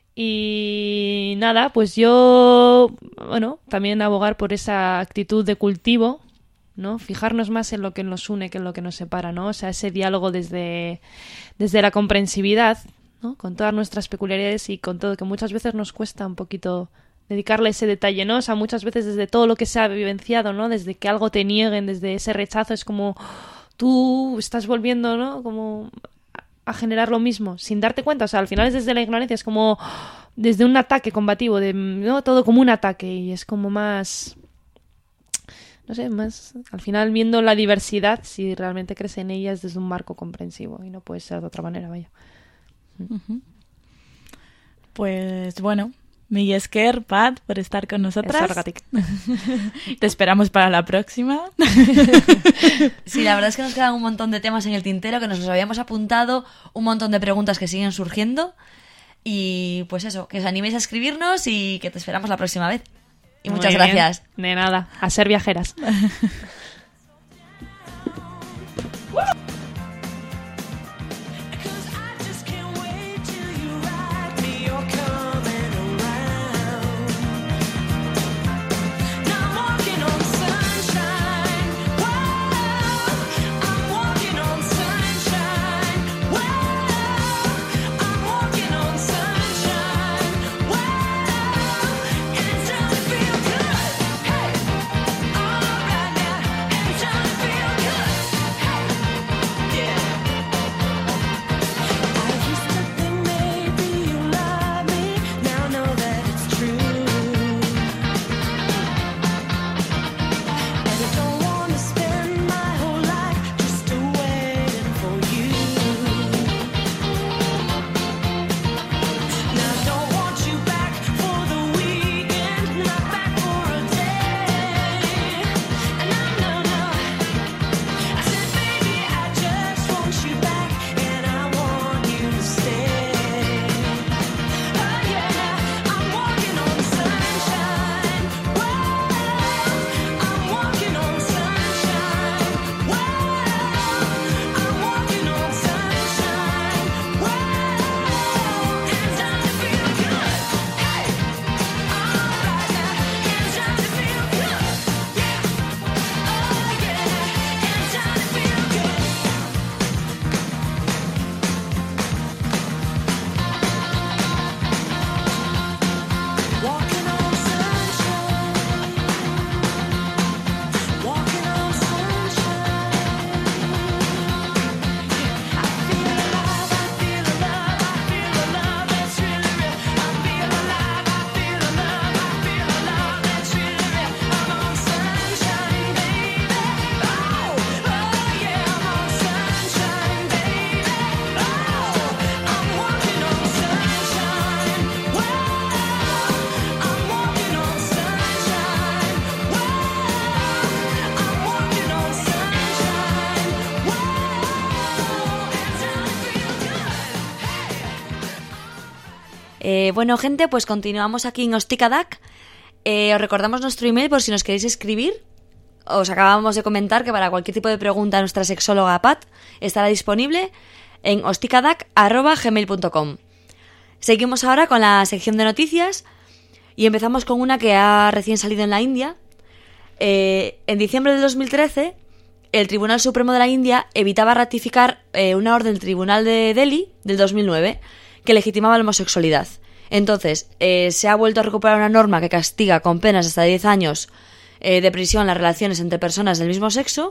Y nada, pues yo, bueno, también abogar por esa actitud de cultivo, ¿no? Fijarnos más en lo que nos une que en lo que nos separa, ¿no? O sea, ese diálogo desde, desde la comprensividad, ¿no? Con todas nuestras peculiaridades y con todo, que muchas veces nos cuesta un poquito dedicarle ese detalle, ¿no? O sea, muchas veces desde todo lo que se ha vivenciado, ¿no? Desde que algo te nieguen, desde ese rechazo, es como tú estás volviendo, ¿no? Como a generar lo mismo sin darte cuenta. O sea, al final es desde la ignorancia, es como desde un ataque combativo, de, ¿no? Todo como un ataque, y es como más... No sé, más... Al final, viendo la diversidad, si realmente crees en ella, es desde un marco comprensivo, y no puede ser de otra manera, vaya. Uh-huh. Pues bueno, mil esker, Pat, por estar con nosotras. Te esperamos para la próxima. Sí, la verdad es que nos quedan un montón de temas en el tintero que nos los habíamos apuntado, un montón de preguntas que siguen surgiendo, y pues eso, que os animéis a escribirnos y que te esperamos la próxima vez. Y Muy muchas bien. gracias. De nada, a ser viajeras. Eh, bueno, gente, pues continuamos aquí en Hostikadac. Eh, os recordamos nuestro email por si nos queréis escribir. Os acabamos de comentar que para cualquier tipo de pregunta nuestra sexóloga Pat estará disponible en hostikadac arroba gmail punto com. Seguimos ahora con la sección de noticias y empezamos con una que ha recién salido en la India. Eh, en diciembre de dos mil trece, el Tribunal Supremo de la India evitaba ratificar eh, una orden del Tribunal de Delhi del dos mil nueve que legitimaba la homosexualidad. Entonces, eh, se ha vuelto a recuperar una norma que castiga con penas hasta diez años eh, de prisión las relaciones entre personas del mismo sexo,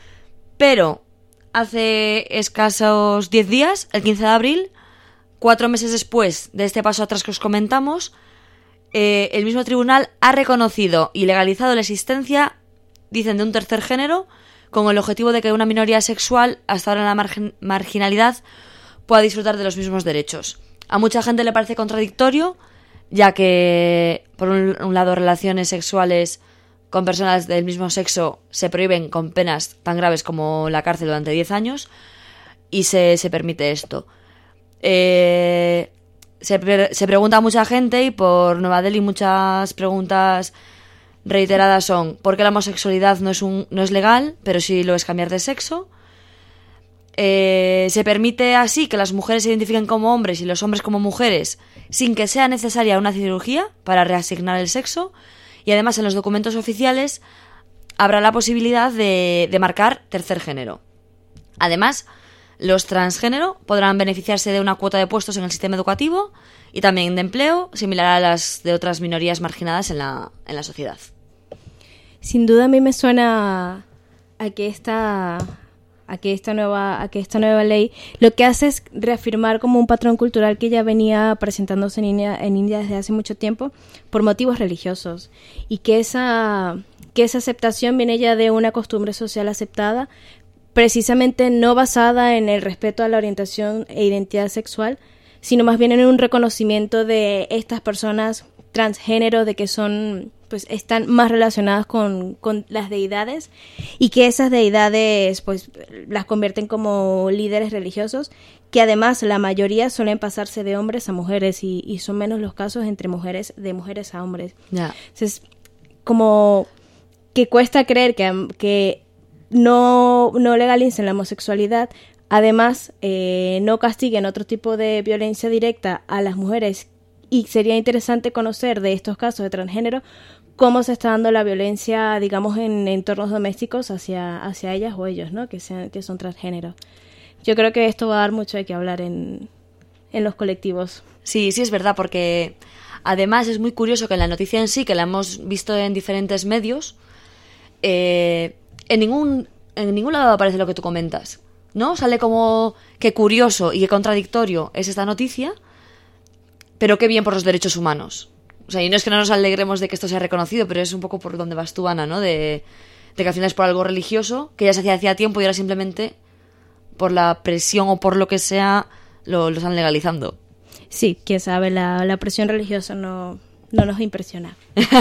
pero hace escasos diez días, el quince de abril, cuatro meses después de este paso atrás que os comentamos, eh, el mismo tribunal ha reconocido y legalizado la existencia, dicen, de un tercer género, con el objetivo de que una minoría sexual, hasta ahora en la margin- marginalidad, pueda disfrutar de los mismos derechos. A mucha gente le parece contradictorio, ya que, por un, un lado, relaciones sexuales con personas del mismo sexo se prohíben con penas tan graves como la cárcel durante diez años, y se, se permite esto. Eh, se, pre- se pregunta a mucha gente, y por Nueva Delhi muchas preguntas reiteradas son: ¿por qué la homosexualidad no es, un, no es legal, pero sí lo es cambiar de sexo? Eh, se permite así que las mujeres se identifiquen como hombres y los hombres como mujeres sin que sea necesaria una cirugía para reasignar el sexo, y además en los documentos oficiales habrá la posibilidad de, de marcar tercer género. Además, los transgénero podrán beneficiarse de una cuota de puestos en el sistema educativo y también de empleo, similar a las de otras minorías marginadas en la, en la sociedad. Sin duda a mí me suena a que esta a que esta nueva a que esta nueva ley lo que hace es reafirmar como un patrón cultural que ya venía presentándose en India, en India desde hace mucho tiempo por motivos religiosos, y que esa que esa aceptación viene ya de una costumbre social aceptada, precisamente no basada en el respeto a la orientación e identidad sexual, sino más bien en un reconocimiento de estas personas transgénero, de que son, pues, están más relacionadas con, con las deidades, y que esas deidades, pues, las convierten como líderes religiosos, que además la mayoría suelen pasarse de hombres a mujeres, y, y son menos los casos entre mujeres, de mujeres a hombres. Ya. Entonces, como que cuesta creer que, que no, no legalicen la homosexualidad, además eh, no castiguen otro tipo de violencia directa a las mujeres, y sería interesante conocer de estos casos de transgénero cómo se está dando la violencia, digamos, en entornos domésticos hacia, hacia ellas o ellos, ¿no? Que sean, que son transgénero. Yo creo que esto va a dar mucho de qué hablar en, en los colectivos. Sí, sí es verdad, porque además es muy curioso que en la noticia en sí, que la hemos visto en diferentes medios, eh, en ningún en ningún lado aparece lo que tú comentas, ¿no? Sale como qué curioso y qué contradictorio es esta noticia, pero qué bien por los derechos humanos. O sea, y no es que no nos alegremos de que esto sea reconocido, pero es un poco por donde vas tú, Ana, ¿no? De, de que al final es por algo religioso, que ya se hacía hacía tiempo y ahora simplemente por la presión o por lo que sea lo, lo están legalizando. Sí, quién sabe, la, la presión religiosa no, no nos impresiona.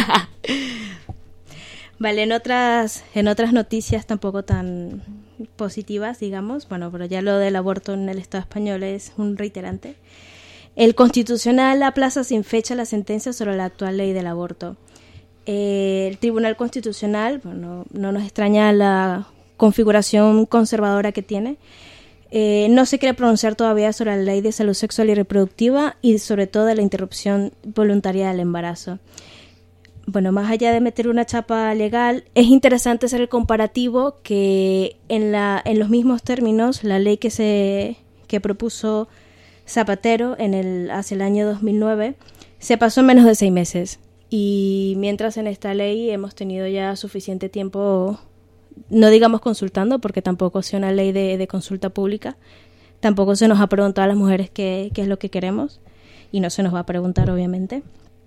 Vale, en otras, en otras noticias tampoco tan positivas, digamos, bueno, pero ya lo del aborto en el Estado español es un reiterante. El Constitucional aplaza sin fecha la sentencia sobre la actual ley del aborto. Eh, el Tribunal Constitucional, bueno, no nos extraña la configuración conservadora que tiene, eh, no se quiere pronunciar todavía sobre la ley de salud sexual y reproductiva, y sobre todo de la interrupción voluntaria del embarazo. Bueno, más allá de meter una chapa legal, es interesante hacer el comparativo que en la en los mismos términos la ley que se que propuso Zapatero en el hacia el año dos mil nueve se pasó en menos de seis meses, y mientras en esta ley hemos tenido ya suficiente tiempo, no digamos consultando, porque tampoco es una ley de, de consulta pública, tampoco se nos ha preguntado a las mujeres qué, qué es lo que queremos, y no se nos va a preguntar obviamente.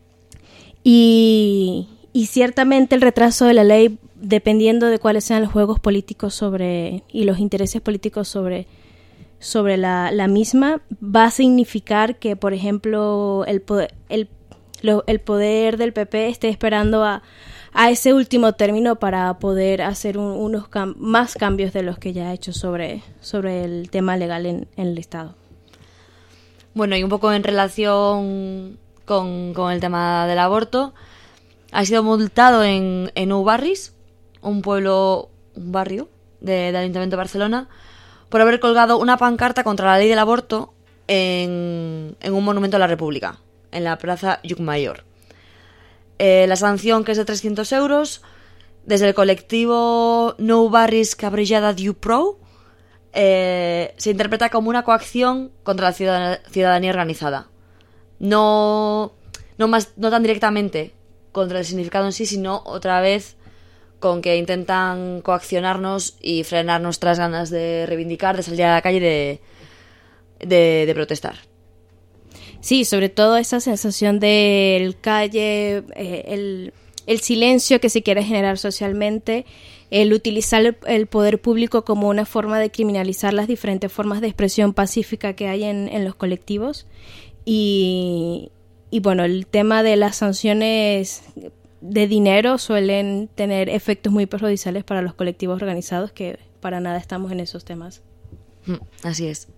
Y, y ciertamente el retraso de la ley, dependiendo de cuáles sean los juegos políticos sobre y los intereses políticos sobre, sobre la, la misma, va a significar que, por ejemplo, el poder, el, lo, el poder del P P esté esperando a, a ese último término para poder hacer un, unos cam- más cambios de los que ya ha hecho sobre, sobre el tema legal en, en el Estado. Bueno, y un poco en relación Con, con el tema del aborto, ha sido multado en, en Nou Barris, un pueblo, un barrio de, del Ayuntamiento de Barcelona, por haber colgado una pancarta contra la ley del aborto en, en un monumento a la República, en la Plaza Llucmayor. Eh, la sanción, que es de trescientos euros, desde el colectivo Nou Barris Cabrejada du Prou, eh, se interpreta como una coacción contra la ciudad, ciudadanía organizada. No, no, más, no tan directamente contra el significado en sí, sino otra vez con que intentan coaccionarnos y frenar nuestras ganas de reivindicar, de salir a la calle y de, de, de protestar. Sí, sobre todo esa sensación del calle, eh, el, el silencio que se quiere generar socialmente, el utilizar el, el poder público como una forma de criminalizar las diferentes formas de expresión pacífica que hay en, en los colectivos. Y, y bueno, el tema de las sanciones de dinero suelen tener efectos muy perjudiciales para los colectivos organizados, que para nada estamos en esos temas. Así es.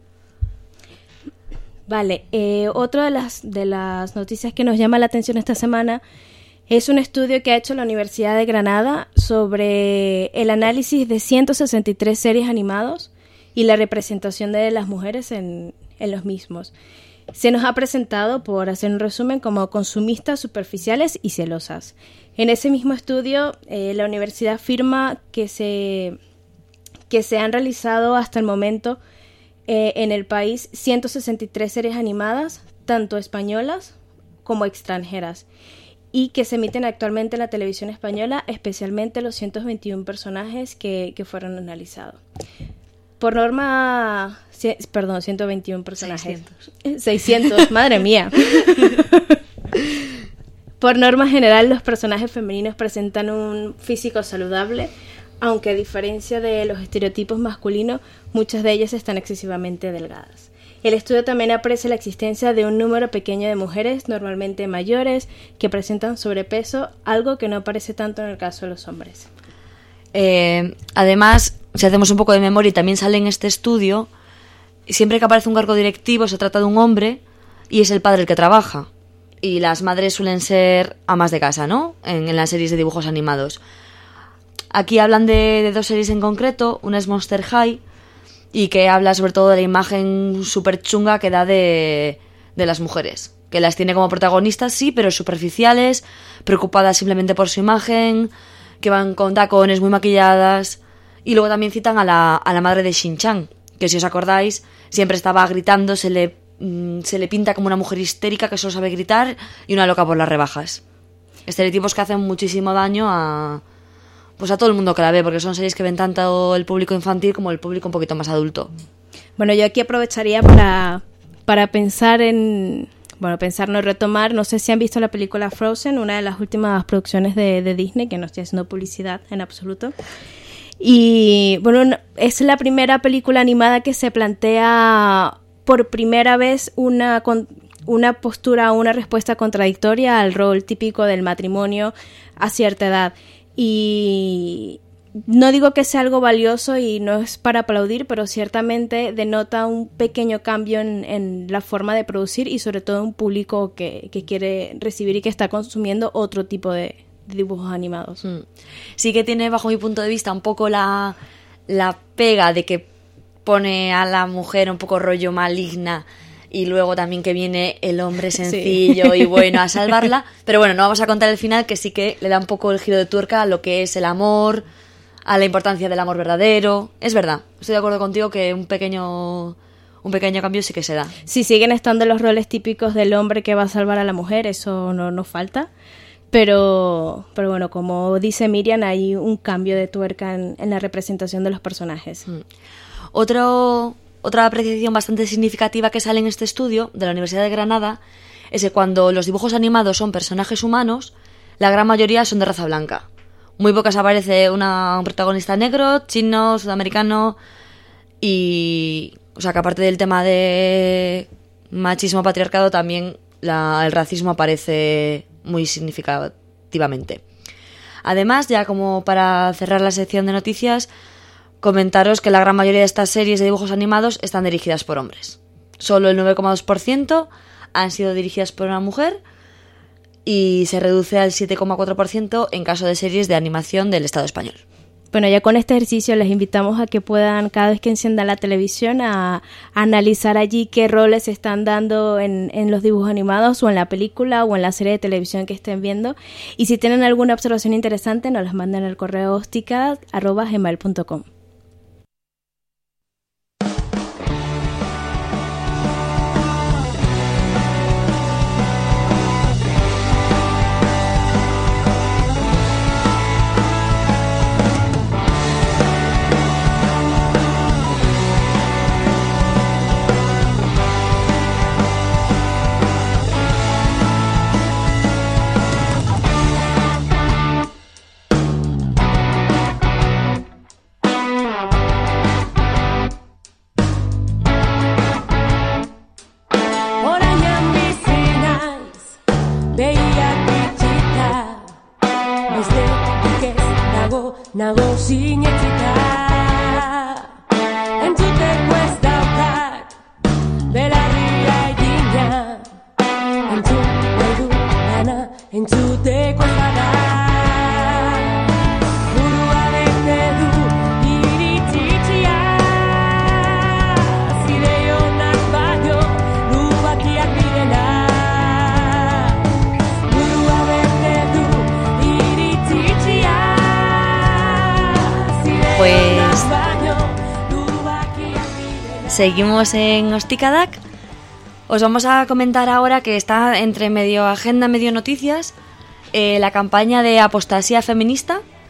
Vale, eh, otra de las, de las noticias que nos llama la atención esta semana es un estudio que ha hecho la Universidad de Granada sobre el análisis de ciento sesenta y tres series animados y la representación de las mujeres en, en los mismos. Se nos ha presentado, por hacer un resumen, como consumistas superficiales y celosas. En ese mismo estudio, eh, la universidad afirma que se, que se han realizado hasta el momento eh, en el país ciento sesenta y tres series animadas, tanto españolas como extranjeras, y que se emiten actualmente en la televisión española, especialmente los ciento veintiún personajes que, que fueron analizados. por norma... ci- Perdón, ciento veintiún personajes. seiscientos. seiscientos, madre mía. Por norma general, los personajes femeninos presentan un físico saludable, aunque a diferencia de los estereotipos masculinos, muchas de ellas están excesivamente delgadas. El estudio también aprecia la existencia de un número pequeño de mujeres, normalmente mayores, que presentan sobrepeso, algo que no aparece tanto en el caso de los hombres. Eh, además, si hacemos un poco de memoria y también sale en este estudio, siempre que aparece un cargo directivo se trata de un hombre y es el padre el que trabaja. Y las madres suelen ser amas de casa, ¿no? En, en las series de dibujos animados. Aquí hablan de, de dos series en concreto. Una es Monster High y que habla sobre todo de la imagen súper chunga que da de, de las mujeres. Que las tiene como protagonistas, sí, pero superficiales, preocupadas simplemente por su imagen, que van con tacones muy maquilladas. Y luego también citan a la, a la madre de Shin-chan, que si os acordáis, siempre estaba gritando, se le, mm, se le pinta como una mujer histérica que solo sabe gritar y una loca por las rebajas. Estereotipos que hacen muchísimo daño a, pues a todo el mundo que la ve, porque son series que ven tanto el público infantil como el público un poquito más adulto. Bueno, yo aquí aprovecharía para, para pensar en... Bueno, pensar, no retomar, no sé si han visto la película Frozen, una de las últimas producciones de, de Disney, que no estoy haciendo publicidad en absoluto. Y bueno, no- es la primera película animada que se plantea por primera vez una, con- una postura, una respuesta contradictoria al rol típico del matrimonio a cierta edad. Y no digo que sea algo valioso y no es para aplaudir, pero ciertamente denota un pequeño cambio en, en la forma de producir y sobre todo un público que, que quiere recibir y que está consumiendo otro tipo de, de dibujos animados. Mm. Sí que tiene, bajo mi punto de vista, un poco la, la pega de que pone a la mujer un poco rollo maligna y luego también que viene el hombre sencillo y bueno a salvarla. Pero bueno, no vamos a contar el final, que sí que le da un poco el giro de tuerca a lo que es el amor, a la importancia del amor verdadero. Es verdad, estoy de acuerdo contigo que un pequeño, un pequeño cambio sí que se da. Si siguen estando los roles típicos del hombre que va a salvar a la mujer, eso no nos falta. Pero, pero bueno, como dice Miriam, hay un cambio de tuerca en, en la representación de los personajes. Mm. Otro, otra apreciación bastante significativa que sale en este estudio de la Universidad de Granada es que cuando los dibujos animados son personajes humanos, la gran mayoría son de raza blanca. Muy pocas aparece una, un protagonista negro, chino, sudamericano y... O sea, que aparte del tema de machismo, patriarcado, también la, el racismo aparece muy significativamente. Además, ya como para cerrar la sección de noticias, comentaros que la gran mayoría de estas series de dibujos animados están dirigidas por hombres. Solo el nueve coma dos por ciento han sido dirigidas por una mujer y se reduce al siete coma cuatro por ciento en caso de series de animación del Estado español. Bueno, ya con este ejercicio les invitamos a que puedan, cada vez que enciendan la televisión, a, a analizar allí qué roles se están dando en, en los dibujos animados o en la película o en la serie de televisión que estén viendo. Y si tienen alguna observación interesante, nos las mandan al correo hostica arroba gmail punto com. Orain bizi naiz, behiak itxita, bestetik ez dago, nago sinetsita. Entzuteko ez daukat, belarria egina, entzun nahi du dana, entzuteko ez bada. Burua bete du iritzitxia, zide honak baino, lubakiak direna. Burua bete du iritzitxia, zide Pues- honak baino, lubakiak direna. Seguimos en Hostikadak. Os vamos a comentar ahora que está entre medio agenda, medio noticias, eh, la campaña de apostasía feminista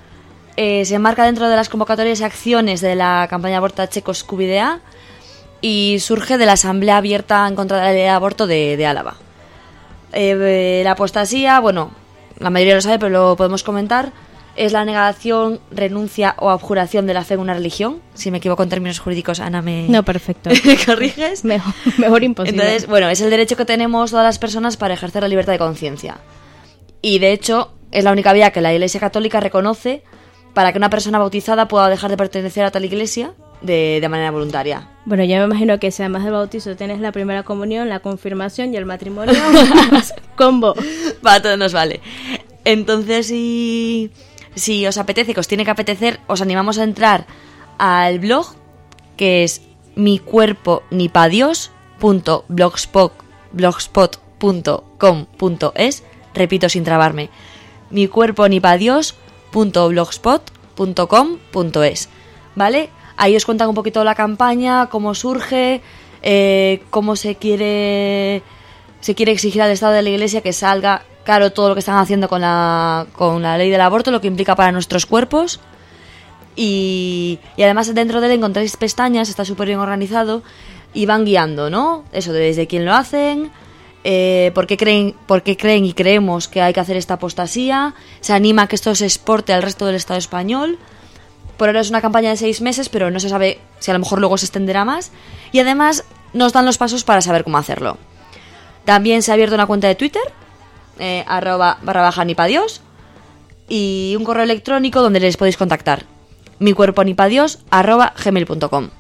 eh, se enmarca dentro de las convocatorias y acciones de la campaña Aborta Checos Cubidea y surge de la Asamblea Abierta en contra de la ley de aborto de, de Álava. Eh, la apostasía, bueno, la mayoría lo sabe, pero lo podemos comentar, es la negación, renuncia o abjuración de la fe en una religión. Si me equivoco en términos jurídicos, Ana, me, No, perfecto. me corriges. Mejor, mejor imposible. Entonces, bueno, es el derecho que tenemos todas las personas para ejercer la libertad de conciencia. Y, de hecho, es la única vía que la Iglesia Católica reconoce para que una persona bautizada pueda dejar de pertenecer a tal iglesia de, de manera voluntaria. Bueno, yo me imagino que si además del bautizo tienes la primera comunión, la confirmación y el matrimonio, combo. Para todos nos vale. Entonces, si, si os apetece, que os tiene que apetecer, os animamos a entrar al blog, que es mi cuerpo ni pa dios punto blogspot punto com punto es. Repito sin trabarme, mi cuerpo ni pa dios punto blogspot punto com punto es, ¿vale? Ahí os cuentan un poquito la campaña, cómo surge, eh, cómo se quiere se quiere exigir al Estado de la Iglesia que salga claro todo lo que están haciendo con la, con la ley del aborto, lo que implica para nuestros cuerpos. Y, y además dentro de él encontráis pestañas, está súper bien organizado y van guiando, ¿no? Eso, desde quién lo hacen, eh, por qué creen, por qué creen y creemos que hay que hacer esta apostasía, se anima a que esto se exporte al resto del Estado español. Por ahora es una campaña de seis meses, pero no se sabe si a lo mejor luego se extenderá más. Y además nos dan los pasos para saber cómo hacerlo. También se ha abierto una cuenta de Twitter, eh, arroba barra baja nipadios, y un correo electrónico donde les podéis contactar, mi cuerpo nipadios arroba gmail punto com.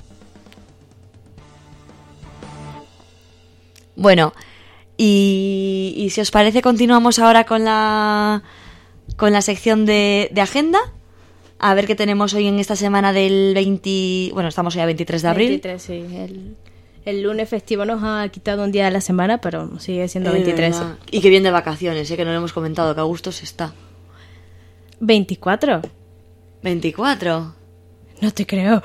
Bueno, y, y si os parece continuamos ahora con la con la sección de, de agenda. A ver qué tenemos hoy en esta semana del veinte... Bueno, estamos hoy a veintitrés de abril. veintitrés, sí. El, el lunes festivo nos ha quitado un día de la semana, pero sigue siendo veintitrés. Eh, y que bien de vacaciones, ¿eh? Que no lo hemos comentado, que a gusto se está. ¿veinticuatro? ¿veinticuatro? No te creo.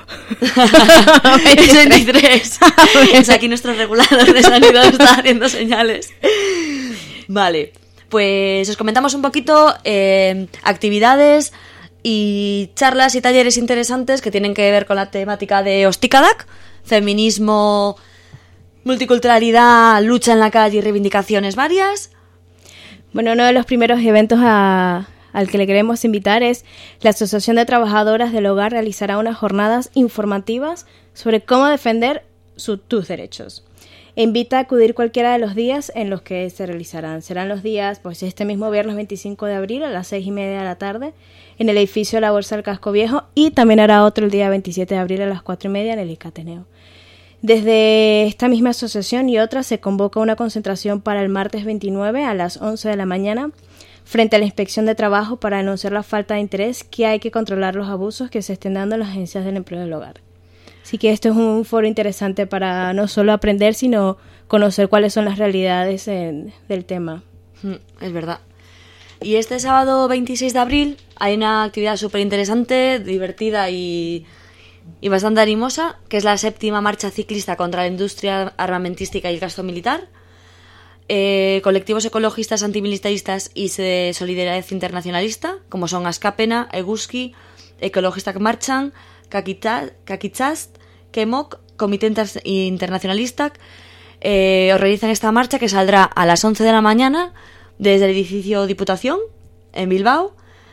Es veintitrés. Es aquí nuestro regulador de sanidad está haciendo señales. Vale, pues os comentamos un poquito eh, actividades y charlas y talleres interesantes que tienen que ver con la temática de Ostikadak, feminismo, multiculturalidad, lucha en la calle y reivindicaciones varias. Bueno, uno de los primeros eventos a, al que le queremos invitar es la Asociación de Trabajadoras del Hogar realizará unas jornadas informativas sobre cómo defender su, tus derechos. E invita a acudir cualquiera de los días en los que se realizarán. Serán los días, pues este mismo viernes veinticinco de abril a las seis y media de la tarde en el edificio de la Bolsa del Casco Viejo, y también hará otro el día veintisiete de abril a las cuatro y media en el Icateneo. Desde esta misma asociación y otras se convoca una concentración para el martes veintinueve a las once de la mañana frente a la Inspección de Trabajo para denunciar la falta de interés, que hay que controlar los abusos que se estén dando en las agencias del empleo del hogar. Así que esto es un foro interesante para no solo aprender, sino conocer cuáles son las realidades en, del tema. Es verdad. Y este sábado veintiséis de abril hay una actividad súper interesante, divertida y, y bastante animosa, que es la séptima marcha ciclista contra la industria armamentística y el gasto militar. Eh, colectivos ecologistas, antimilitaristas y de solidaridad internacionalista, como son Askapena, Eguski, Ekologistak Marchan, Kakitzast, Kemok, Comité Internacionalista, eh, organizan esta marcha que saldrá a las once de la mañana desde el edificio Diputación en Bilbao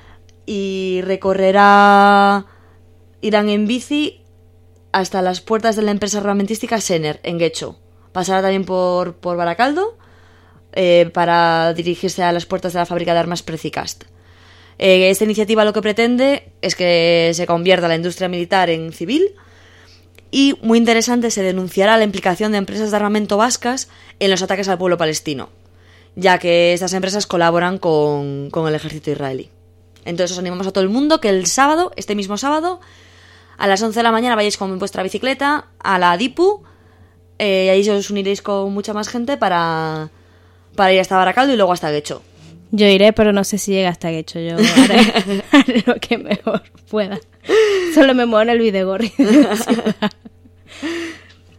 y recorrerá, irán en bici hasta las puertas de la empresa armamentística Sener en Guecho. Pasará también por, por Baracaldo eh, para dirigirse a las puertas de la fábrica de armas Precicast. Eh, esta iniciativa lo que pretende es que se convierta la industria militar en civil y, muy interesante, se denunciará la implicación de empresas de armamento vascas en los ataques al pueblo palestino, ya que estas empresas colaboran con, con el ejército israelí. Entonces os animamos a todo el mundo que el sábado, este mismo sábado, a las once de la mañana vayáis con vuestra bicicleta a la Dipu, eh, y ahí os uniréis con mucha más gente para, para ir hasta Baracaldo y luego hasta Guecho. Yo iré, pero no sé si llega hasta Guecho. Yo haré, haré lo que mejor pueda. Solo me muevo en el Videgorri.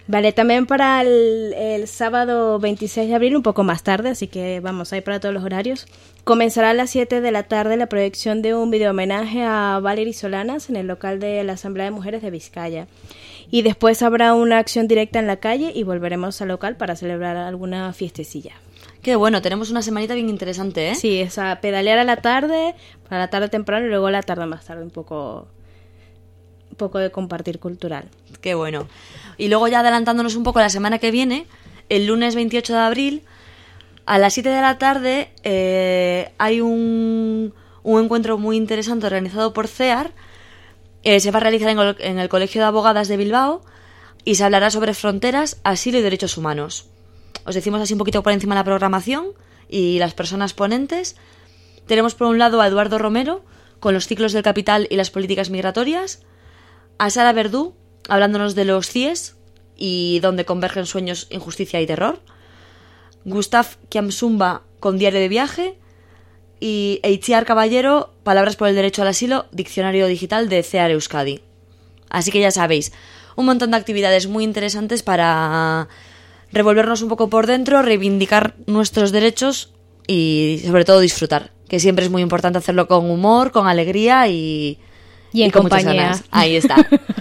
Vale, también para el, el sábado veintiséis de abril, un poco más tarde, así que vamos a ir para todos los horarios. Comenzará a las siete de la tarde la proyección de un video homenaje a Valery Solanas en el local de la Asamblea de Mujeres de Vizcaya. Y después habrá una acción directa en la calle y volveremos al local para celebrar alguna fiestecilla. Qué bueno, tenemos una semanita bien interesante, ¿eh? Sí, es a pedalear a la tarde, para la tarde temprano y luego a la tarde más tarde, un poco, un poco de compartir cultural. Qué bueno. Y luego ya adelantándonos un poco la semana que viene, el lunes veintiocho de abril, a las siete de la tarde, eh, hay un, un encuentro muy interesante organizado por CEAR. Eh, se va a realizar en el, en el Colegio de Abogadas de Bilbao y se hablará sobre fronteras, asilo y derechos humanos. Os decimos así un poquito por encima la programación y las personas ponentes. Tenemos por un lado a Eduardo Romero, con los ciclos del capital y las políticas migratorias, a Sara Verdú, hablándonos de los C I E S y donde convergen sueños, injusticia y terror, Gustav Kiamsumba, con diario de viaje, y Eitziar Caballero, palabras por el derecho al asilo, diccionario digital de CEAR Euskadi. Así que ya sabéis, un montón de actividades muy interesantes para revolvernos un poco por dentro, reivindicar nuestros derechos y sobre todo disfrutar, que siempre es muy importante hacerlo con humor, con alegría y, Y en y con muchas compañía. ganas. Ahí está.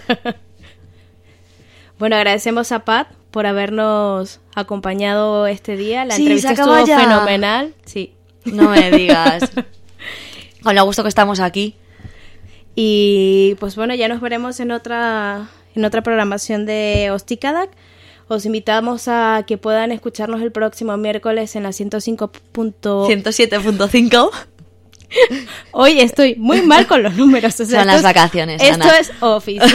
Bueno, agradecemos a Pat por habernos acompañado este día. La Sí, entrevista se acaba estuvo ya. fenomenal. Sí. No me digas. Con lo gusto que estamos aquí. Y pues bueno, ya nos veremos en otra en otra programación de Ostikadak. Os invitamos a que puedan escucharnos el próximo miércoles en la ciento cinco. ciento siete punto cinco. Hoy estoy muy mal con los números. O sea, Son las esto es- vacaciones, Esto Ana. es Office.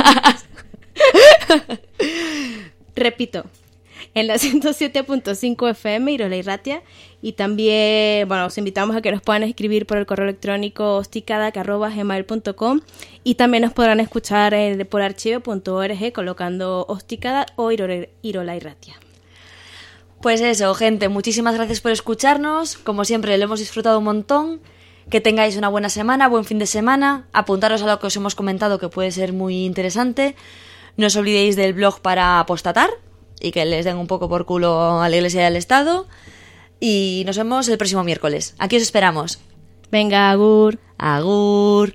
Repito, en la ciento siete punto cinco F M Irola y Ratia. Y también, bueno, os invitamos a que nos puedan escribir por el correo electrónico ostikadak arroba gmail punto com. Y también nos podrán escuchar eh, por archivo punto org colocando Ostikadak o Irola Irola y Ratia. Pues eso, gente, muchísimas gracias por escucharnos. Como siempre, lo hemos disfrutado un montón. Que tengáis una buena semana, buen fin de semana. Apuntaros a lo que os hemos comentado, que puede ser muy interesante. No os olvidéis del blog para apostatar y que les den un poco por culo a la Iglesia y al Estado. Y nos vemos el próximo miércoles. Aquí os esperamos. Venga, agur. Agur.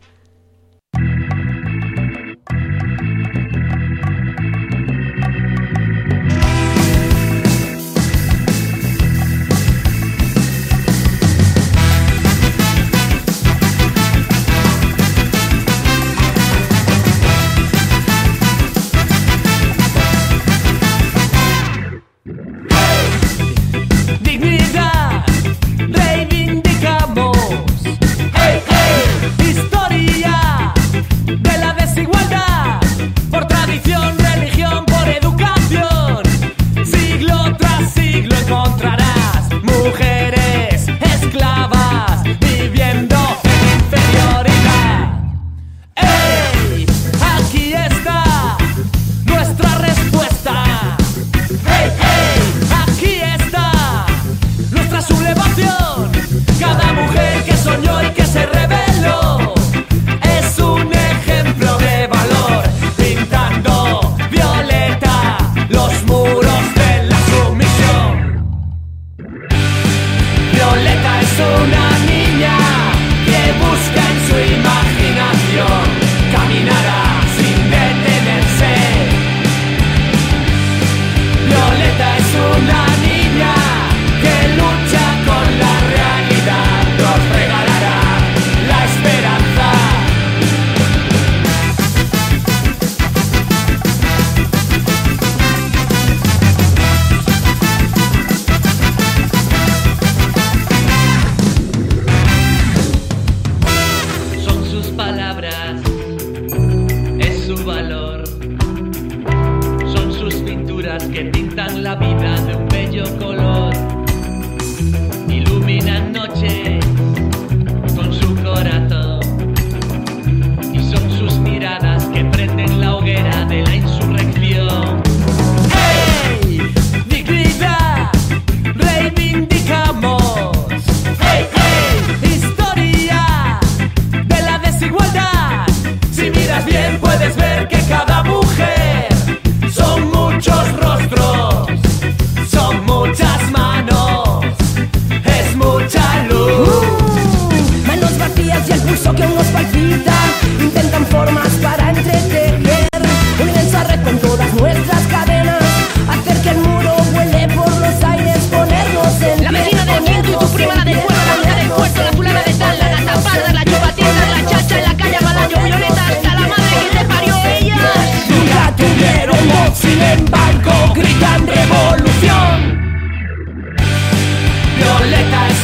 Dignidad, reivindicamos. Hey, hey, historia.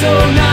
sonar.